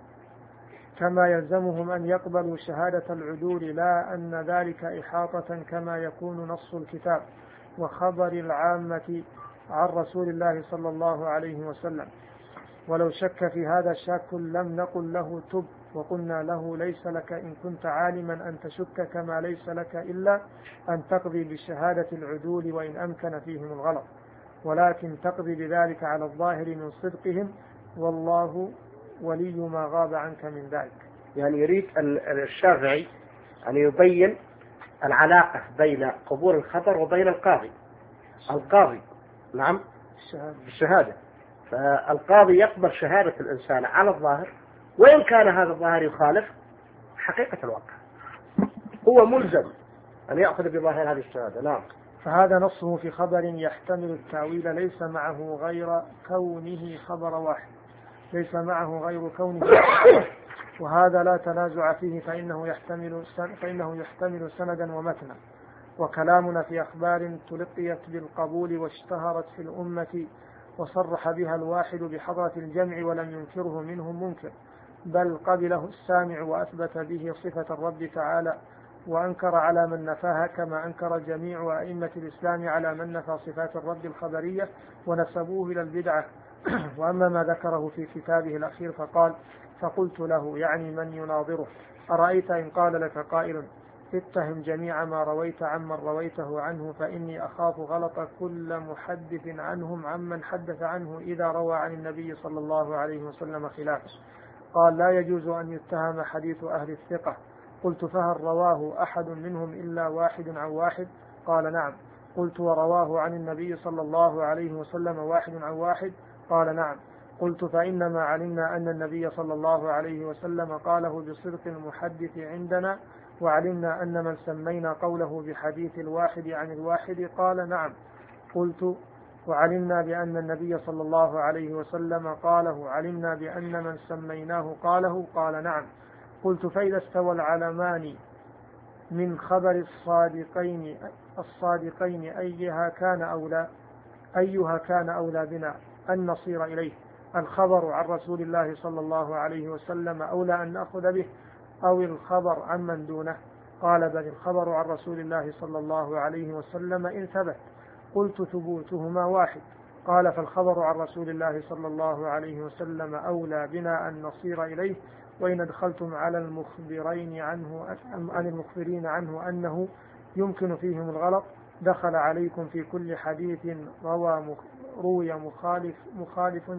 كما يلزمهم أن يقبلوا شهادة العدول، لا أن ذلك إحاطة كما يكون نص الكتاب وخبر العامة عن رسول الله صلى الله عليه وسلم. ولو شك في هذا شاك لم نقل له تب، وقلنا له ليس لك إن كنت عالما أن تشك، كما ليس لك إلا أن تقضي بشهادة العدول وإن أمكن فيهم الغلط، ولكن تقضي بذلك على الظاهر من صدقهم، والله ولي ما غاب عنك من ذلك. يعني يريد الشافعي أن يبين العلاقة بين قبول الخبر وبين القاضي. القاضي نعم الشهادة، فالقاضي يقبل شهادة الإنسان على الظاهر، وإن كان هذا الظاهر يخالف حقيقة الواقع، هو ملزم أن يأخذ بظاهر هذه الشهادة. نعم. فهذا نصه في خبر يحتمل التأويل ليس معه غير كونه خبر واحد، ليس معه غير كونه واحد، وهذا لا تنازع فيه، فإنه يحتمل فإنه يحتمل سندا ومتنا. وكلامنا في أخبار تلقيت بالقبول واشتهرت في الأمة وصرح بها الواحد بحضرة الجمع ولم ينكره منهم منكر، بل قبله السامع وأثبت به صفة الرب تعالى وأنكر على من نفاها، كما أنكر جميع أئمة الإسلام على من نفى صفات الرب الخبرية ونسبوه إلى البدعة. وأما ما ذكره في كتابه الأخير فقال: فقلت له، يعني من يناظره: أرأيت إن قال لك قائل اتهم جميع ما رويت عمن رويته عنه، فإني أخاف غلط كل محدث عنهم عمن حدث عنه إذا روى عن النبي صلى الله عليه وسلم خلافه. قال: لا يجوز أن يتهم حديث أهل الثقة. قلت: فهل رواه أحد منهم إلا واحد عن واحد؟ قال: نعم. قلت: ورواه عن النبي صلى الله عليه وسلم واحد عن واحد؟ قال: نعم. قلت: فإنما علمنا أن النبي صلى الله عليه وسلم قاله بصدق المحدث عندنا، وعلمنا أن من سمينا قوله بحديث الواحد عن الواحد. قال: نعم. قلت: وعلمنا بأن النبي صلى الله عليه وسلم قاله، علمنا بأن من سميناه قاله. قال: نعم. قلت: فإذا استوى العلمان من خبر الصادقين الصادقين أيها كان أولى أيها كان أولى بنا أن نصير إليه؟ الخبر عن رسول الله صلى الله عليه وسلم أولى أن نأخذ به أو الخبر عن من دونه؟ قال: بل الخبر عن رسول الله صلى الله عليه وسلم إن ثبت. قلت: ثبوتهما واحد. قال: فالخبر عن رسول الله صلى الله عليه وسلم أولى بنا أن نصير إليه، وإن أدخلتم على المخبرين عنه عن المخبرين عنه أنه يمكن فيهم الغلط دخل عليكم في كل حديث روى روي مخالف مخالف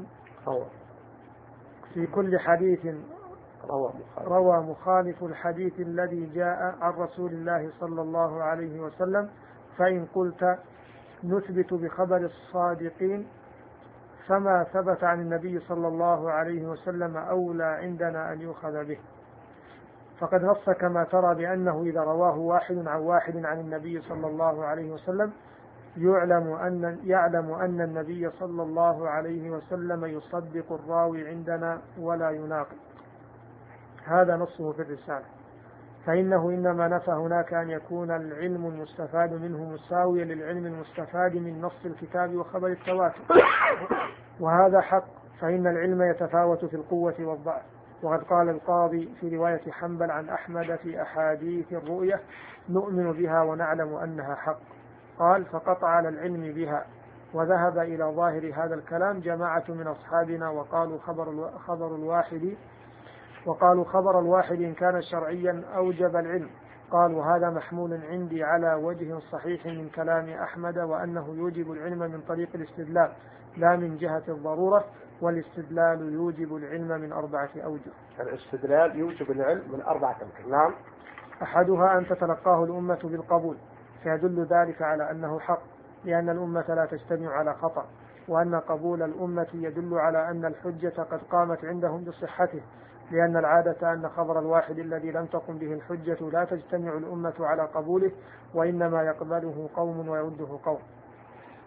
في كل حديث روى مخالف الحديث الذي جاء عن رسول الله صلى الله عليه وسلم. فإن قلت نثبت بخبر الصادقين فما ثبت عن النبي صلى الله عليه وسلم أولى عندنا أن يؤخذ به، فقد نص كما ترى بأنه إذا رواه واحد عن واحد عن النبي صلى الله عليه وسلم يعلم أن يعلم أن النبي صلى الله عليه وسلم يصدق الراوي عندنا ولا يناقض. هذا نصه في الرسالة. فإنه إنما نفى هناك أن يكون العلم المستفاد منه مساويا للعلم المستفاد من نص الكتاب وخبر التواتر، وهذا حق، فإن العلم يتفاوت في القوة والضعف. وقد قال القاضي في رواية حنبل عن أحمد في أحاديث الرؤية: نؤمن بها ونعلم أنها حق. قال: فقطع على العلم بها. وذهب إلى ظاهر هذا الكلام جماعة من أصحابنا وقالوا خبر خبر الواحد وقالوا خبر الواحد إن كان شرعيا أوجب العلم. قال: وهذا محمول عندي على وجه صحيح من كلام أحمد، وأنه يوجب العلم من طريق الاستدلال لا من جهة الضرورة، والاستدلال يوجب العلم من أربعة أوجه. الاستدلال يوجب العلم من أربعة أوجه. نعم. أحدها أن تتلقاه الأمة بالقبول، فيدل ذلك على أنه حق، لأن الأمة لا تجتمع على خطأ، وأن قبول الأمة يدل على أن الحجة قد قامت عندهم بصحته، لأن العادة أن خبر الواحد الذي لم تقم به الحجة لا تجتمع الأمة على قبوله، وإنما يقبله قوم ويرده قوم.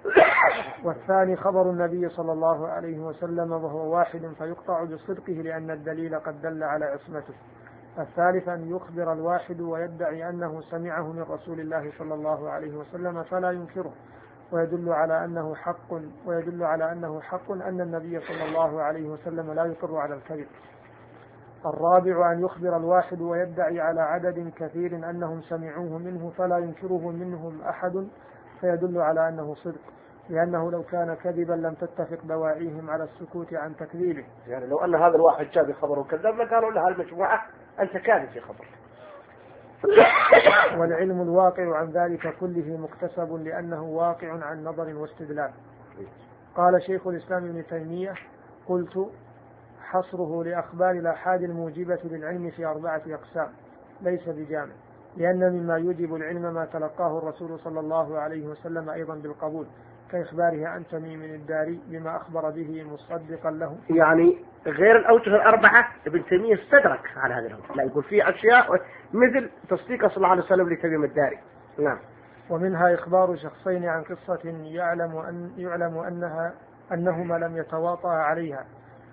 والثاني خبر النبي صلى الله عليه وسلم وهو واحد فيقطع بصدقه لأن الدليل قد دل على عصمته. الثالث أن يخبر الواحد ويدعي أنه سمعه من رسول الله صلى الله عليه وسلم فلا ينكره، ويدل على أنه حق ويدل على أنه حق أن النبي صلى الله عليه وسلم لا يقر على الكذب. الرابع أن يخبر الواحد ويدعي على عدد كثير أنهم سمعوه منه فلا ينكره منهم أحد، فيدل على أنه صدق، لأنه لو كان كذبا لم تتفق دواعيهم على السكوت عن تكذيبه. يعني لو أن هذا الواحد جاء بخبر وكذب لقالوا لها المجموعة أنت كاذب في خبر. والعلم الواقع عن ذلك كله مكتسب لأنه واقع عن نظر واستدلال. قال شيخ الإسلام ابن تيمية: قلت حصره لأخبار الآحاد الموجبة للعلم في أربعة أقسام ليس بجامع، لأن مما يوجب العلم ما تلقاه الرسول صلى الله عليه وسلم أيضا بالقبول، كإخباره عن تميم الداري بما أخبر به مصدقا له. يعني غير الأوجه الأربعة ابن تيمية استدرك على هذه الأوجه، لا يقول فيه أشياء مثل تصديق صلى الله عليه وسلم لتميم الداري. نعم. ومنها إخبار شخصين عن قصة يعلم أن يعلم أنها أنهما لم يتواطأ عليها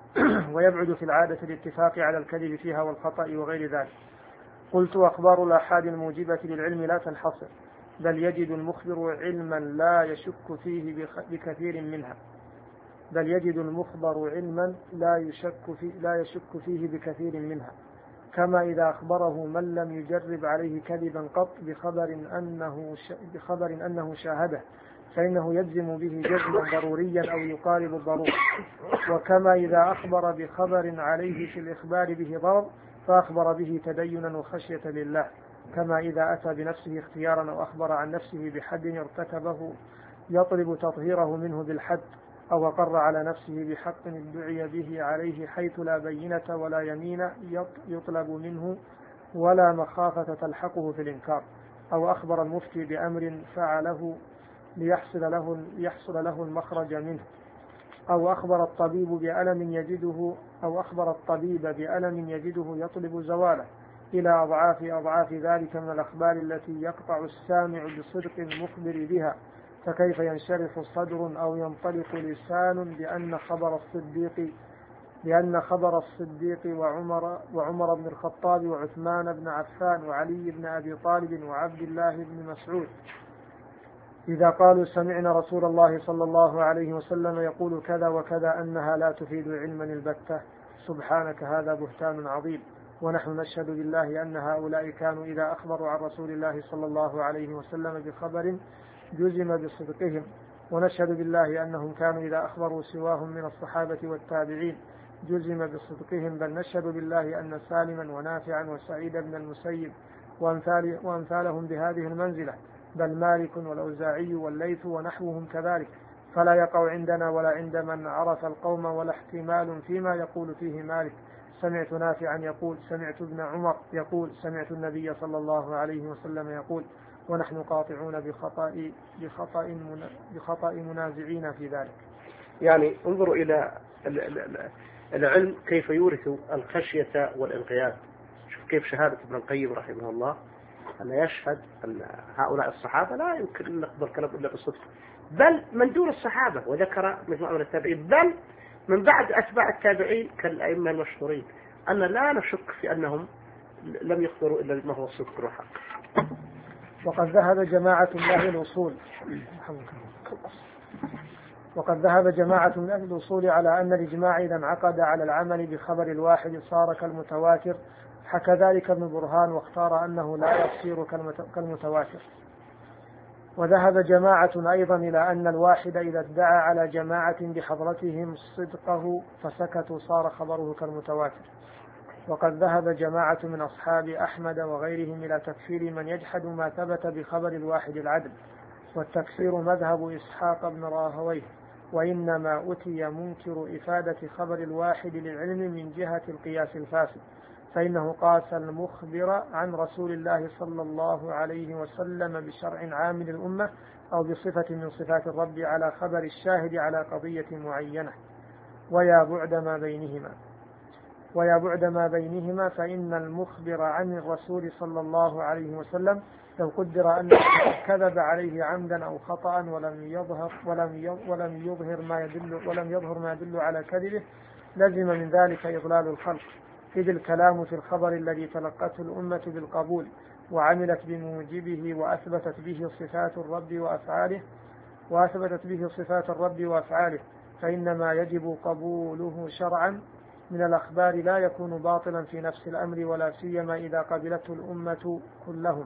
ويبعد في العادة الاتفاق على الكذب فيها والخطأ وغير ذلك. قلت: أخبار الآحاد الموجبة للعلم لا تنحصر، بل يجد المخبر علما لا يشك فيه بكثير منها بل يجد المخبر علما لا يشك فيه لا يشك فيه بكثير منها كما إذا أخبره من لم يجرب عليه كذبا قط بخبر أنه بخبر أنه شاهده، فإنه يجزم به جزما ضروريا أو يقارب الضرورة. وكما إذا أخبر بخبر عليه في الإخبار به ضرر فأخبر به تدينا وخشية لله، كما إذا أتى بنفسه اختيارا أو أخبر عن نفسه بحد ارتكبه يطلب تطهيره منه بالحد، أو أقر على نفسه بحق ادعي به عليه حيث لا بينة ولا يمين يطلب منه ولا مخافة تلحقه في الإنكار، أو أخبر المفتي بأمر فعله ليحصل له, ليحصل له المخرج منه، أو أخبر الطبيب بألم يجده أو أخبر الطبيب بألم يجده يطلب زواله، إلى أضعاف أضعاف ذلك من الأخبار التي يقطع السامع بصدق المخبر بها. فكيف ينشرح صدر أو ينطلق لسان بأن خبر الصديق بأن خبر الصديق وعمر وعمر بن الخطاب وعثمان بن عفان وعلي بن أبي طالب وعبد الله بن مسعود إذا قالوا سمعنا رسول الله صلى الله عليه وسلم يقول كذا وكذا أنها لا تفيد علما البتة؟ سبحانك، هذا بهتان عظيم. ونحن نشهد بالله أن هؤلاء كانوا إذا أخبروا عن رسول الله صلى الله عليه وسلم بخبر جزم بصدقهم، ونشهد بالله أنهم كانوا إذا أخبروا سواهم من الصحابة والتابعين جزم بصدقهم، بل نشهد بالله أن سالما ونافعا وسعيد بن المسيب وأمثال وأمثالهم بهذه المنزلة، بل مالك والأوزاعي والليث ونحوهم كذلك، فلا يقع عندنا ولا عند من عرف القوم ولا احتمال فيما يقول فيه مالك سمعت نافعا يقول سمعت ابن عمر يقول سمعت النبي صلى الله عليه وسلم يقول، ونحن قاطعون بخطأ بخطأ بخطأ منازعين في ذلك. يعني انظروا إلى العلم كيف يورث الخشية والانقياد. شوف كيف شهادة ابن القيم رحمه الله أن يشهد أن هؤلاء الصحابة لا يمكن أن نقبل كلام إلا بالصدق، بل من دون الصحابة، وذكر مجموعة من التابعين، بل من بعد أتباع التابعين كالأئمة المشهورين، أن لا نشك في أنهم لم يخبروا إلا بما هو الصدق والحق. وقد ذهب جماعة من أهل الأصول وقد ذهب جماعة من أهل الأصول على أن الإجماع إذا انعقد على العمل بخبر الواحد صار كالمتواتر، حكى ذلك ابن برهان واختار أنه لا يصير كالمتواتر. وذهب جماعة أيضا إلى أن الواحد إذا ادعى على جماعة بحضرتهم صدقه فسكتوا صار خبره كالمتواتر. وقد ذهب جماعة من أصحاب أحمد وغيرهم إلى تكفير من يجحد ما ثبت بخبر الواحد العدل، والتكفير مذهب إسحاق بن راهويه، وإنما أتي منكر إفادة خبر الواحد للعلم من جهة القياس الفاسد، فإنه قاس المخبر عن رسول الله صلى الله عليه وسلم بشرع عام للأمة أو بصفة من صفات الرب على خبر الشاهد على قضية معينة. ويا بعد ما بينهما ويا بعد ما بينهما فإن المخبر عن الرسول صلى الله عليه وسلم لو قدر أن كذب عليه عمدا أو خطأ ولم يظهر ولم ولم يظهر ما يدل ولم يظهر ما يدل على كذبه لزم من ذلك إضلال الخلق، إذ الكلام في الخبر الذي تلقته الأمة بالقبول وعملت بموجبه وأثبتت به صفات الرب وأفعاله وأثبتت به صفات الرب وأفعاله، فإنما يجب قبوله شرعا من الأخبار لا يكون باطلا في نفس الأمر، ولا سيما إذا قبلته الأمة كلهم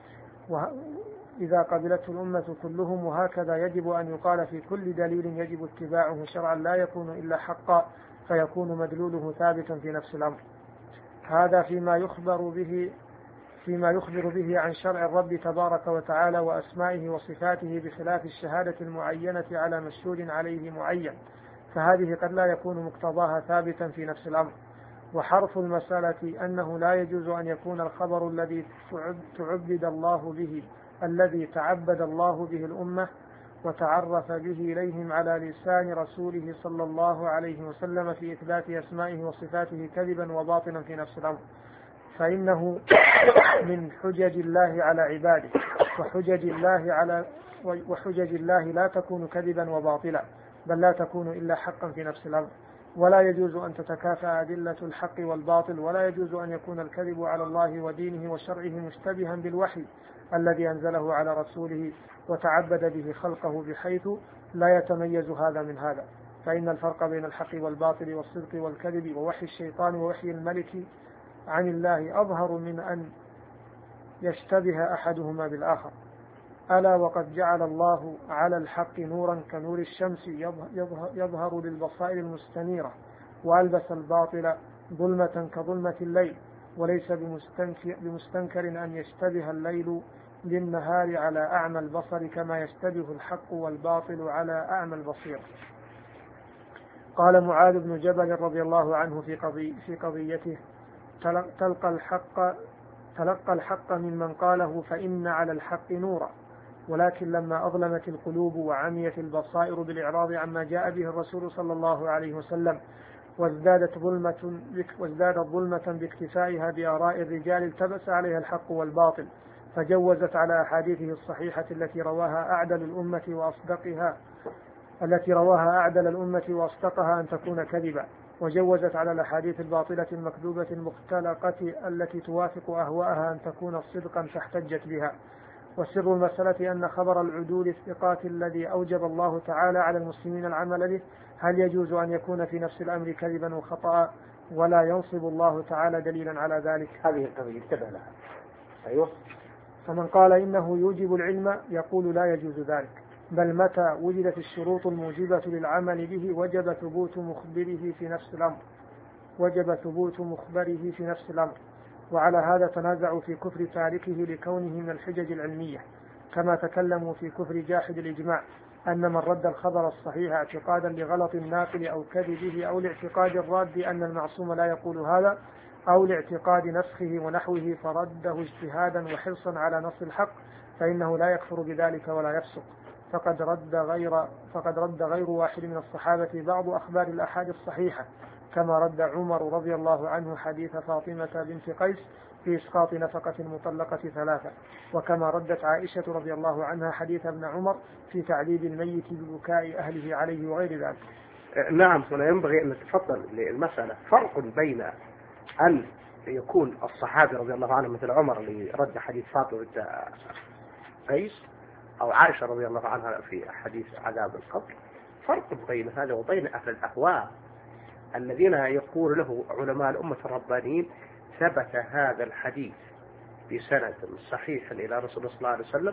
إذا قبلته الأمة كلهم وهكذا يجب أن يقال في كل دليل يجب اتباعه شرعا لا يكون إلا حقا، فيكون مدلوله ثابتا في نفس الأمر. هذا فيما يخبر به فيما يخبر به عن شرع الرب تبارك وتعالى وأسمائه وصفاته، بخلاف الشهادة المعينة على مشهود عليه معين، فهذه قد لا يكون مقتضاها ثابتا في نفس الأمر. وحرف المسألة أنه لا يجوز أن يكون الخبر الذي تعبد الله به الذي تعبد الله به الأمة وتعرف به إليهم على لسان رسوله صلى الله عليه وسلم في إثبات أسمائه وصفاته كذبا وباطلا في نفس الأمر، فإنه من حجج الله على عباده، وحجج الله على وحجج الله لا تكون كذبا وباطلا، بل لا تكون إلا حقا في نفس الأمر. ولا يجوز أن تتكافأ أدلة الحق والباطل، ولا يجوز أن يكون الكذب على الله ودينه وشرعه مشتبها بالوحي الذي أنزله على رسوله وتعبد به خلقه، بحيث لا يتميز هذا من هذا، فإن الفرق بين الحق والباطل والصدق والكذب ووحي الشيطان ووحي الملك عن الله أظهر من أن يشتبه أحدهما بالآخر. ألا وقد جعل الله على الحق نورا كنور الشمس يظهر, يظهر للبصائر المستنيرة، وألبس الباطل ظلمة كظلمة الليل، وليس بمستنكر, بمستنكر أن يشتبه الليل للنهار على أعمى البصر، كما يشتبه الحق والباطل على أعمى البصير. قال معاذ بن جبل رضي الله عنه في, قضي في قضيته: تلقى الحق تلقى الحق ممن قاله فإن على الحق نورا، ولكن لما أظلمت القلوب وعميت البصائر بالإعراض عما جاء به الرسول صلى الله عليه وسلم، وازدادت ظلمة وازدادت ظلمة باكتفائها بآراء الرجال، التبس عليها الحق والباطل، فجوزت على أحاديثه الصحيحة التي رواها أعدل الأمة وأصدقها التي رواها أعدل الأمة وأصدقها أن تكون كذبا، وجوزت على الأحاديث الباطلة المكذوبة المختلقة التي توافق أهواءها أن تكون صدقا فاحتجت بها. وسر المسألة أن خبر العدول الثقات الذي أوجب الله تعالى على المسلمين العمل به، هل يجوز أن يكون في نفس الأمر كذبا وخطأ، ولا ينصب الله تعالى دليلا على ذلك؟ هذه القضية انتبه لها. أيوه. فمن قال إنه يوجب العلم يقول لا يجوز ذلك، بل متى وجدت الشروط الموجبة للعمل به وجب ثبوت مخبره في نفس الأمر وجب ثبوت مخبره في نفس الأمر وعلى هذا تنازعوا في كفر تاركه لكونه من الحجج العلمية، كما تكلموا في كفر جاحد الإجماع، أن من رد الخبر الصحيح اعتقادا لغلط الناقل أو كذبه أو لاعتقاد الراد أن المعصوم لا يقول هذا، أو لاعتقاد نسخه ونحوه فرده اجتهادا وحرصا على نص الحق، فإنه لا يكفر بذلك ولا يفسق. فقد رد غير فقد رد غير واحد من الصحابة بعض أخبار الأحاديث الصحيحة، كما رد عمر رضي الله عنه حديث فاطمة بنت قيس في إسقاط نفقة المطلقة ثلاثة، وكما ردت عائشة رضي الله عنها حديث ابن عمر في تعذيب الميت ببكاء أهله عليه وغير ذلك. نعم. هنا ينبغي أن نتفضل للمسألة فرق بين أن يكون الصحابي رضي الله عنه مثل عمر اللي رد حديث فاطمة بنت قيس، أو عائشة رضي الله عنها في حديث عذاب القبر، فرق بين هذا وبين أهل الأهواء الذين يقول له علماء الأمة الربانيين ثبت هذا الحديث بسند صحيح إلى رسول الله صلى الله عليه وسلم،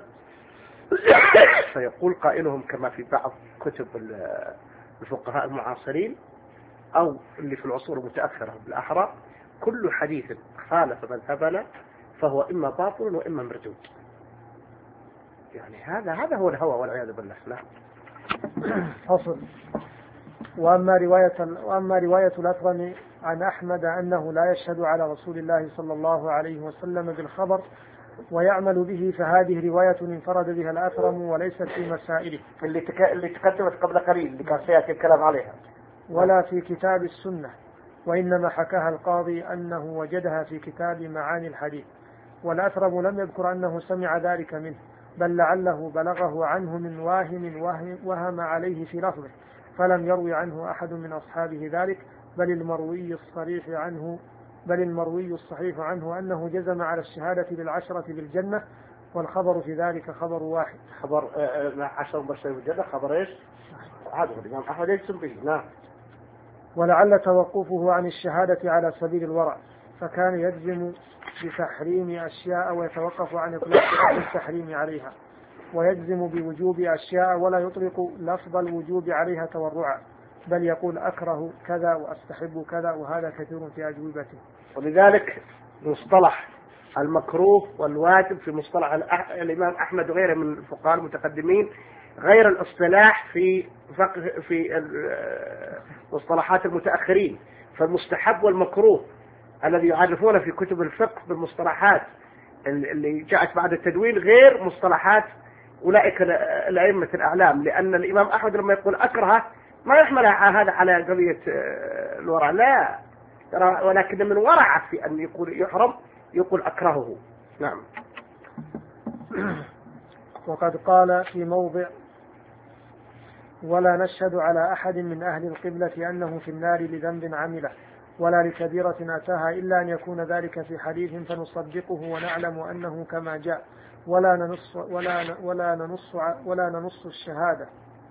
فيقول قائلهم كما في بعض كتب الفقهاء المعاصرين أو اللي في العصور المتأخرة بالأحرى: كل حديث خالف مذهبنا فهو إما باطل وإما مردود. يعني هذا هذا هو الهوى والعياذ بالله. لا. فصل. وأما رواية وأما رواية الأثرم عن أحمد أنه لا يشهد على رسول الله صلى الله عليه وسلم بالخبر ويعمل به، فهذه رواية انفرد بها الأثرم وليست في مسائله اللي تك... اللي تقدمت قبل قليل اللي كان سيأتي الكلام عليها، ولا في كتاب السنة، وإنما حكاها القاضي أنه وجدها في كتاب معاني الحديث. والأثرم لم يذكر أنه سمع ذلك منه، بل لعله بلغه عنه من واهم وهم عليه في لفظه، فلم يروي عنه أحد من أصحابه ذلك، بل المروي الصريح عنه بل المروي الصحيح عنه أنه جزم على الشهادة بالعشرة بالجنة، والخبر في ذلك خبر واحد. خبر عشر بشر بالجنة خبر إيش؟ هذا الإمام أحمد يجزم به. نعم. ولعل توقفه عن الشهادة على سبيل الورع، فكان يجزم بتحريم أشياء ويتوقف عن إطلاق التحريم عليها، ويجزم بوجوب أشياء ولا يطلق لفظ الوجوب عليها تورعا، بل يقول أكره كذا وأستحب كذا، وهذا كثير في أجوبته. ولذلك مصطلح المكروه والواجب في مصطلح الإمام أحمد وغيره من الفقهاء المتقدمين غير الاصطلاح في فقه في مصطلحات المتأخرين. فالمستحب والمكروه الذي يعرفون في كتب الفقه بالمصطلحات اللي جاءت بعد التدوين غير مصطلحات أولئك الأئمة الأعلام، لأن الإمام أحمد لما يقول أكره ما يحمل هذا على قضية الورع، لا، ولكن من ورع في أن يقول يحرم يقول أكرهه. نعم. وقد قال في موضع: ولا نشهد على أحد من أهل القبلة أنه في النار لذنب عمله ولا لكبيرة أتاها إلا أن يكون ذلك في حديث فنصدقه ونعلم أنه كما جاء، ولا ننص ولا ولا ننص ولا ننص الشهادة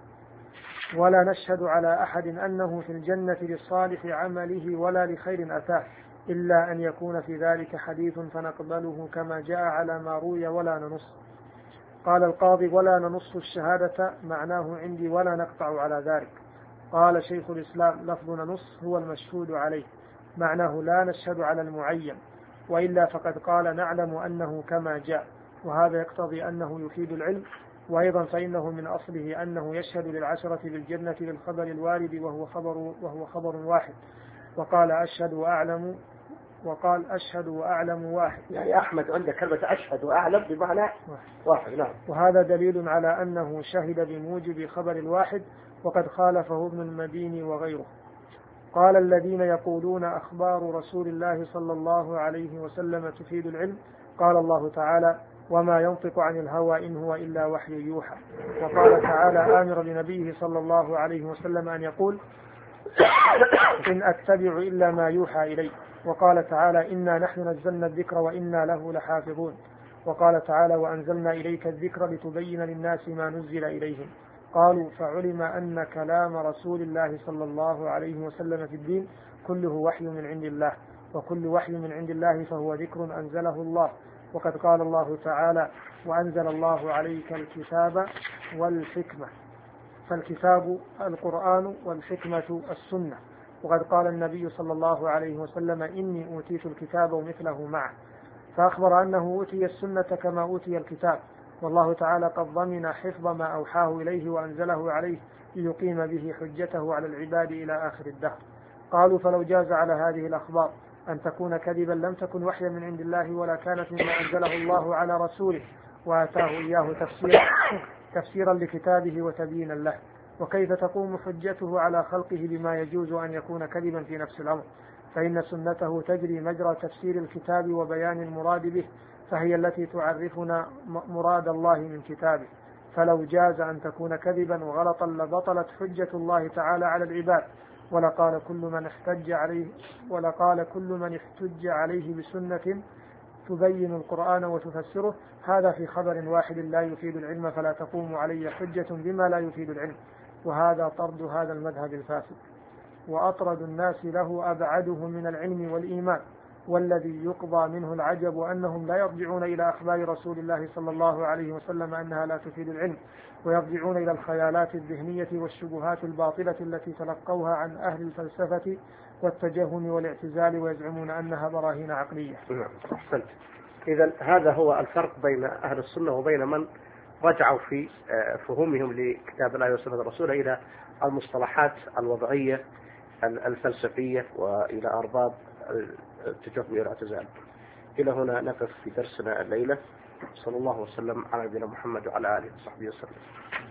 ولا نشهد على أحد أنه في الجنة لصالح عمله ولا لخير أتاه إلا أن يكون في ذلك حديث فنقبله كما جاء على ما روي ولا ننص. قال القاضي: ولا ننص الشهادة معناه عندي ولا نقطع على ذلك. قال شيخ الإسلام: لفظ ننص هو المشهود عليه، معناه لا نشهد على المعين، وإلا فقد قال نعلم أنه كما جاء، وهذا يقتضي أنه يفيد العلم، وأيضا فإنه من أصله أنه يشهد للعشرة بالجنة بالخبر الوارد وهو خبر, وهو خبر واحد. وقال أشهد وأعلم وقال أشهد وأعلم واحد، يعني أحمد عند كلمة أشهد وأعلم بمعنى واحد. نعم. وهذا دليل على أنه شهد بموجب خبر الواحد، وقد خالفه ابن المديني وغيره. قال الذين يقولون أخبار رسول الله صلى الله عليه وسلم تفيد العلم، قال الله تعالى: وما ينطق عن الهوى إن هو إلا وحي يوحى. وقال تعالى آمرا لنبيه صلى الله عليه وسلم أن يقول: إن أتبع إلا ما يوحى إلي. وقال تعالى: إنا نحن نزلنا الذكر وإنا له لحافظون. وقال تعالى: وأنزلنا إليك الذكر لتبين للناس ما نزل إليهم. قالوا: فعلم أن كلام رسول الله صلى الله عليه وسلم في الدين كله وحي من عند الله، وكل وحي من عند الله فهو ذكر أنزله الله. وقد قال الله تعالى: وأنزل الله عليك الكتاب والحكمة، فالكتاب القرآن والحكمة السنة. وقد قال النبي صلى الله عليه وسلم: إني أوتيت الكتاب ومثله معه، فأخبر أنه أوتي السنة كما أوتي الكتاب، والله تعالى قد ضمن حفظ ما أوحاه إليه وأنزله عليه ليقيم به حجته على العباد إلى آخر الدهر. قالوا: فلو جاز على هذه الأخبار أن تكون كذبا لم تكن وحيا من عند الله ولا كانت مما أنزله الله على رسوله وآتاه إياه تفسيرا, تفسيرا لكتابه وتبيينا له، وكيف تقوم حجته على خلقه بما يجوز أن يكون كذبا في نفس الأمر، فإن سنته تجري مجرى تفسير الكتاب وبيان المراد به، فهي التي تعرفنا مراد الله من كتابه. فلو جاز أن تكون كذبا وغلطا لبطلت حجة الله تعالى على العباد، ولقال كل من احتج عليه ولقال كل من احتج عليه بسنة تبين القرآن وتفسره: هذا في خبر واحد لا يفيد العلم، فلا تقوم علي حجة بما لا يفيد العلم. وهذا طرد هذا المذهب الفاسد، وأطرد الناس له أبعدهم من العلم والإيمان. والذي يقضى منه العجب أنهم لا يرجعون إلى أخبار رسول الله صلى الله عليه وسلم أنها لا تفيد العلم، ويرجعون إلى الخيالات الذهنية والشبهات الباطلة التي تلقوها عن أهل الفلسفة والتجهم والاعتزال، ويزعمون أنها براهين عقلية. أحسنت. إذن هذا هو الفرق بين أهل السنة وبين من رجعوا في فهمهم لكتاب الله وسنة الرسول إلى المصطلحات الوضعية الفلسفية وإلى أرباب التجهم والاعتزال. إلى هنا نقف في درسنا الليلة. صلى الله وسلم على نبينا محمد وعلى آله وصحبه وسلم.